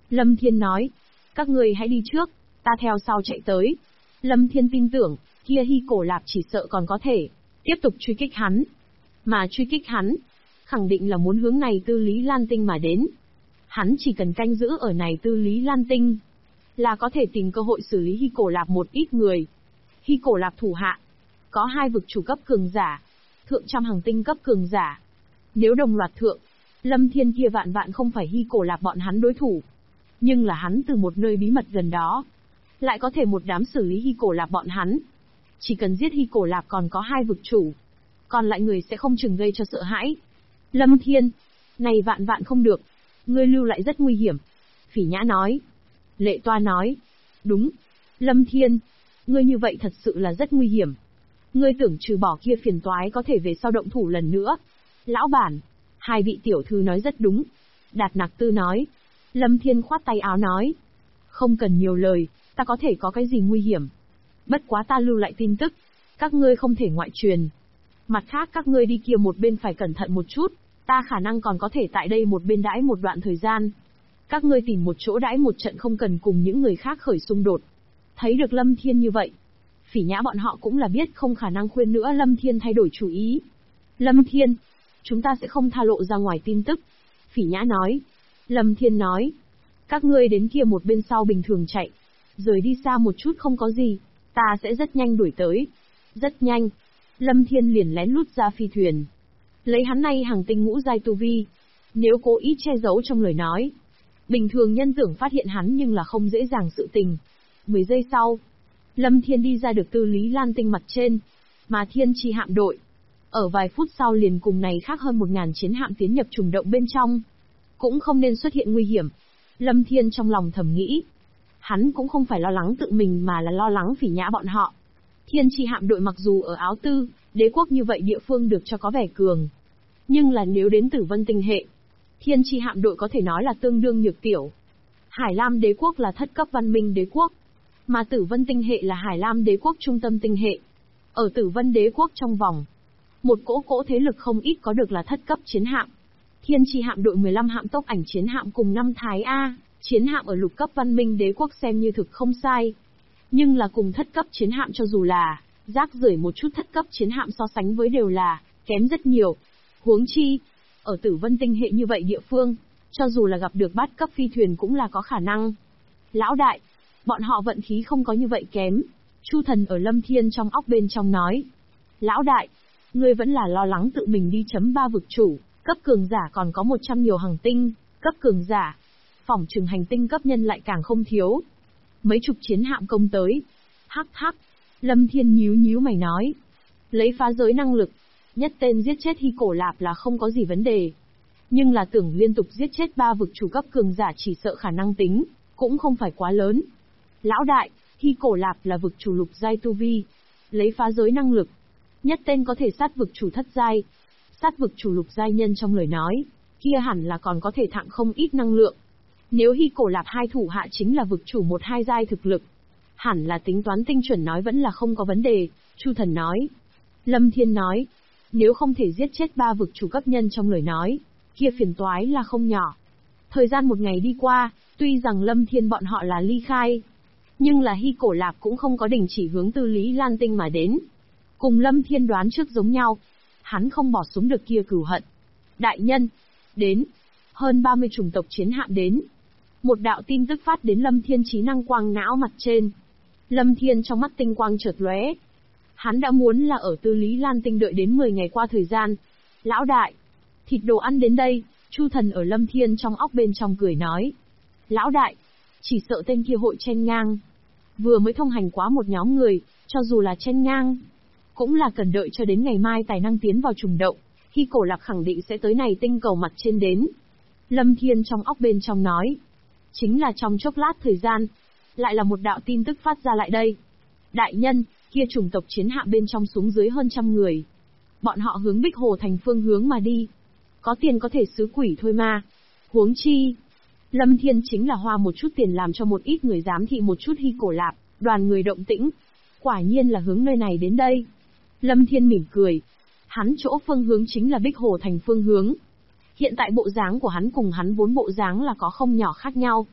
Lâm Thiên nói, các ngươi hãy đi trước, ta theo sau chạy tới. Lâm Thiên tin tưởng, kia Hy Cổ Lạp chỉ sợ còn có thể tiếp tục truy kích hắn. Mà truy kích hắn, khẳng định là muốn hướng này Tư Lý Lan Tinh mà đến. Hắn chỉ cần canh giữ ở này Tư Lý Lan Tinh, là có thể tìm cơ hội xử lý Hy Cổ Lạp một ít người. Hy Cổ Lạp thủ hạ, có 2 vực chủ cấp cường giả, thượng trăm hàng tinh cấp cường giả. Nếu đồng loạt thượng, Lâm Thiên kia vạn vạn không phải Hy Cổ Lạp bọn hắn đối thủ. Nhưng là hắn từ một nơi bí mật gần đó, lại có thể một đám xử lý Hy Cổ Lạp bọn hắn. Chỉ cần giết Hy Cổ Lạp còn có 2 vực chủ, còn lại người sẽ không chừng gây cho sợ hãi. Lâm Thiên, này vạn vạn không được, ngươi lưu lại rất nguy hiểm. Phỉ Nhã nói. Lệ Toa nói. Đúng. Lâm Thiên, ngươi như vậy thật sự là rất nguy hiểm. Ngươi tưởng trừ bỏ kia phiền toái có thể về sau động thủ lần nữa. Lão bản, 2 vị tiểu thư nói rất đúng. Đạt Nặc Tư nói. Lâm Thiên khoát tay áo nói. Không cần nhiều lời, ta có thể có cái gì nguy hiểm. Bất quá ta lưu lại tin tức, các ngươi không thể ngoại truyền. Mặt khác các ngươi đi kia một bên phải cẩn thận một chút, ta khả năng còn có thể tại đây một bên đãi một đoạn thời gian. Các ngươi tìm một chỗ đãi một trận không cần cùng những người khác khởi xung đột. Thấy được Lâm Thiên như vậy, Phỉ Nhã bọn họ cũng là biết không khả năng khuyên nữa Lâm Thiên thay đổi chủ ý. Lâm Thiên, chúng ta sẽ không tha lộ ra ngoài tin tức. Phỉ Nhã nói. Lâm Thiên nói. Các ngươi đến kia một bên sau bình thường chạy. Rời đi xa một chút không có gì. Ta sẽ rất nhanh đuổi tới. Rất nhanh. Lâm Thiên liền lén lút ra phi thuyền. Lấy hắn nay hàng tinh ngũ giai tu vi. Nếu cố ý che giấu trong lời nói, bình thường nhân tưởng phát hiện hắn nhưng là không dễ dàng sự tình. 10 giây sau, Lâm Thiên đi ra được Tư Lý Lan Tinh mặt trên, mà Thiên Chi hạm đội. Ở vài phút sau liền cùng này khác hơn 1000 chiến hạm tiến nhập trùng động bên trong. Cũng không nên xuất hiện nguy hiểm. Lâm Thiên trong lòng thầm nghĩ. Hắn cũng không phải lo lắng tự mình mà là lo lắng Phỉ Nhã bọn họ. Thiên Chi hạm đội mặc dù ở Áo Tư, đế quốc như vậy địa phương được cho có vẻ cường. Nhưng là nếu đến Tử Vân tinh hệ, Thiên Chi hạm đội có thể nói là tương đương nhược tiểu. Hải Lam đế quốc là thất cấp văn minh đế quốc, mà Tử Vân tinh hệ là Hải Lam đế quốc trung tâm tinh hệ. Ở Tử Vân đế quốc trong vòng, một cỗ thế lực không ít có được là thất cấp chiến hạm. Thiên Chi hạm đội 15 hạm tốc ảnh chiến hạm cùng 5 Thái A, chiến hạm ở lục cấp văn minh đế quốc xem như thực không sai. Nhưng là cùng thất cấp chiến hạm cho dù là rác rưởi một chút thất cấp chiến hạm so sánh với đều là kém rất nhiều. Huống chi, ở Tử Vân tinh hệ như vậy địa phương, cho dù là gặp được bát cấp phi thuyền cũng là có khả năng. Lão đại, bọn họ vận khí không có như vậy kém. Chu Thần ở Lâm Thiên trong óc bên trong nói. Lão đại, ngươi vẫn là lo lắng tự mình đi chấm 3 vực chủ, cấp cường giả còn có 100 nhiều hành tinh, cấp cường giả. Phỏng chừng hành tinh cấp nhân lại càng không thiếu. Mấy chục chiến hạm công tới. Hắc hắc, Lâm Thiên nhíu mày nói. Lấy phá giới năng lực, nhất tên giết chết Hy Cổ Lạp là không có gì vấn đề. Nhưng là tưởng liên tục giết chết 3 vực chủ cấp cường giả chỉ sợ khả năng tính, cũng không phải quá lớn. Lão đại, Hy Cổ Lạp là vực chủ lục giai tu vi. Lấy phá giới năng lực, nhất tên có thể sát vực chủ thất giai. Sát vực chủ lục giai nhân trong lời nói, kia hẳn là còn có thể thặng không ít năng lượng. Nếu Hy Cổ Lạp 2 thủ hạ chính là vực chủ 1-2 giai thực lực, hẳn là tính toán tinh chuẩn nói vẫn là không có vấn đề, Chu Thần nói. Lâm Thiên nói, nếu không thể giết chết 3 vực chủ cấp nhân trong lời nói, kia phiền toái là không nhỏ. Thời gian một ngày đi qua, tuy rằng Lâm Thiên bọn họ là ly khai, nhưng là Hy Cổ Lạp cũng không có đình chỉ hướng Tư Lý Lan Tinh mà đến. Cùng Lâm Thiên đoán trước giống nhau, hắn không bỏ xuống được kia cửu hận. Đại nhân, đến, hơn 30 chủng tộc chiến hạm đến. Một đạo tin tức phát đến Lâm Thiên trí năng quang não mặt trên. Lâm Thiên trong mắt tinh quang chợt lóe. Hắn đã muốn là ở Tư Lý Lan Tinh đợi đến 10 ngày qua thời gian. Lão đại, thịt đồ ăn đến đây, Chu Thần ở Lâm Thiên trong óc bên trong cười nói. Lão đại, chỉ sợ tên kia hội chen ngang. Vừa mới thông hành quá một nhóm người, cho dù là chen ngang, cũng là cần đợi cho đến ngày mai tài năng tiến vào trùng động, Hy Cổ Lạp khẳng định sẽ tới này tinh cầu mặt trên đến. Lâm Thiên trong óc bên trong nói. Chính là trong chốc lát thời gian, lại là một đạo tin tức phát ra lại đây. Đại nhân, kia chủng tộc chiến hạm bên trong xuống dưới hơn 100 người. Bọn họ hướng Bích Hồ thành phương hướng mà đi. Có tiền có thể xứ quỷ thôi mà. Huống chi, Lâm Thiên chính là hoa một chút tiền làm cho một ít người giám thị một chút Hy Cổ Lạp, đoàn người động tĩnh. Quả nhiên là hướng nơi này đến đây. Lâm Thiên mỉm cười. Hắn chỗ phương hướng chính là Bích Hồ thành phương hướng. Hiện tại bộ dáng của hắn cùng hắn vốn bộ dáng là có không nhỏ khác nhau.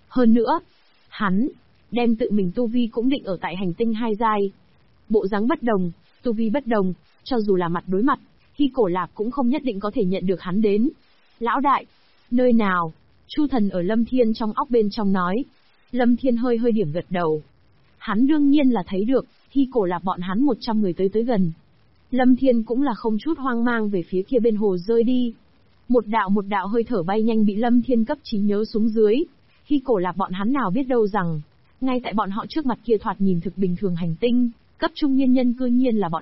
Hơn nữa, hắn đem tự mình tu vi cũng định ở tại hành tinh 2 giai. Bộ dáng bất đồng, tu vi bất đồng, cho dù là mặt đối mặt, Hy Cổ Lạc cũng không nhất định có thể nhận được hắn đến. Lão đại, nơi nào? Chu Thần ở Lâm Thiên trong óc bên trong nói. Lâm Thiên hơi hơi điểm gật đầu. Hắn đương nhiên là thấy được, Hy Cổ Lạc bọn hắn 100 người tới gần. Lâm Thiên cũng là không chút hoang mang về phía kia bên hồ rơi đi. Một đạo hơi thở bay nhanh bị Lâm Thiên cấp trí nhớ xuống dưới. Hy Cổ Lạc bọn hắn nào biết đâu rằng, ngay tại bọn họ trước mặt kia thoạt nhìn thực bình thường hành tinh, cấp trung nhân nhân cư nhiên là bọn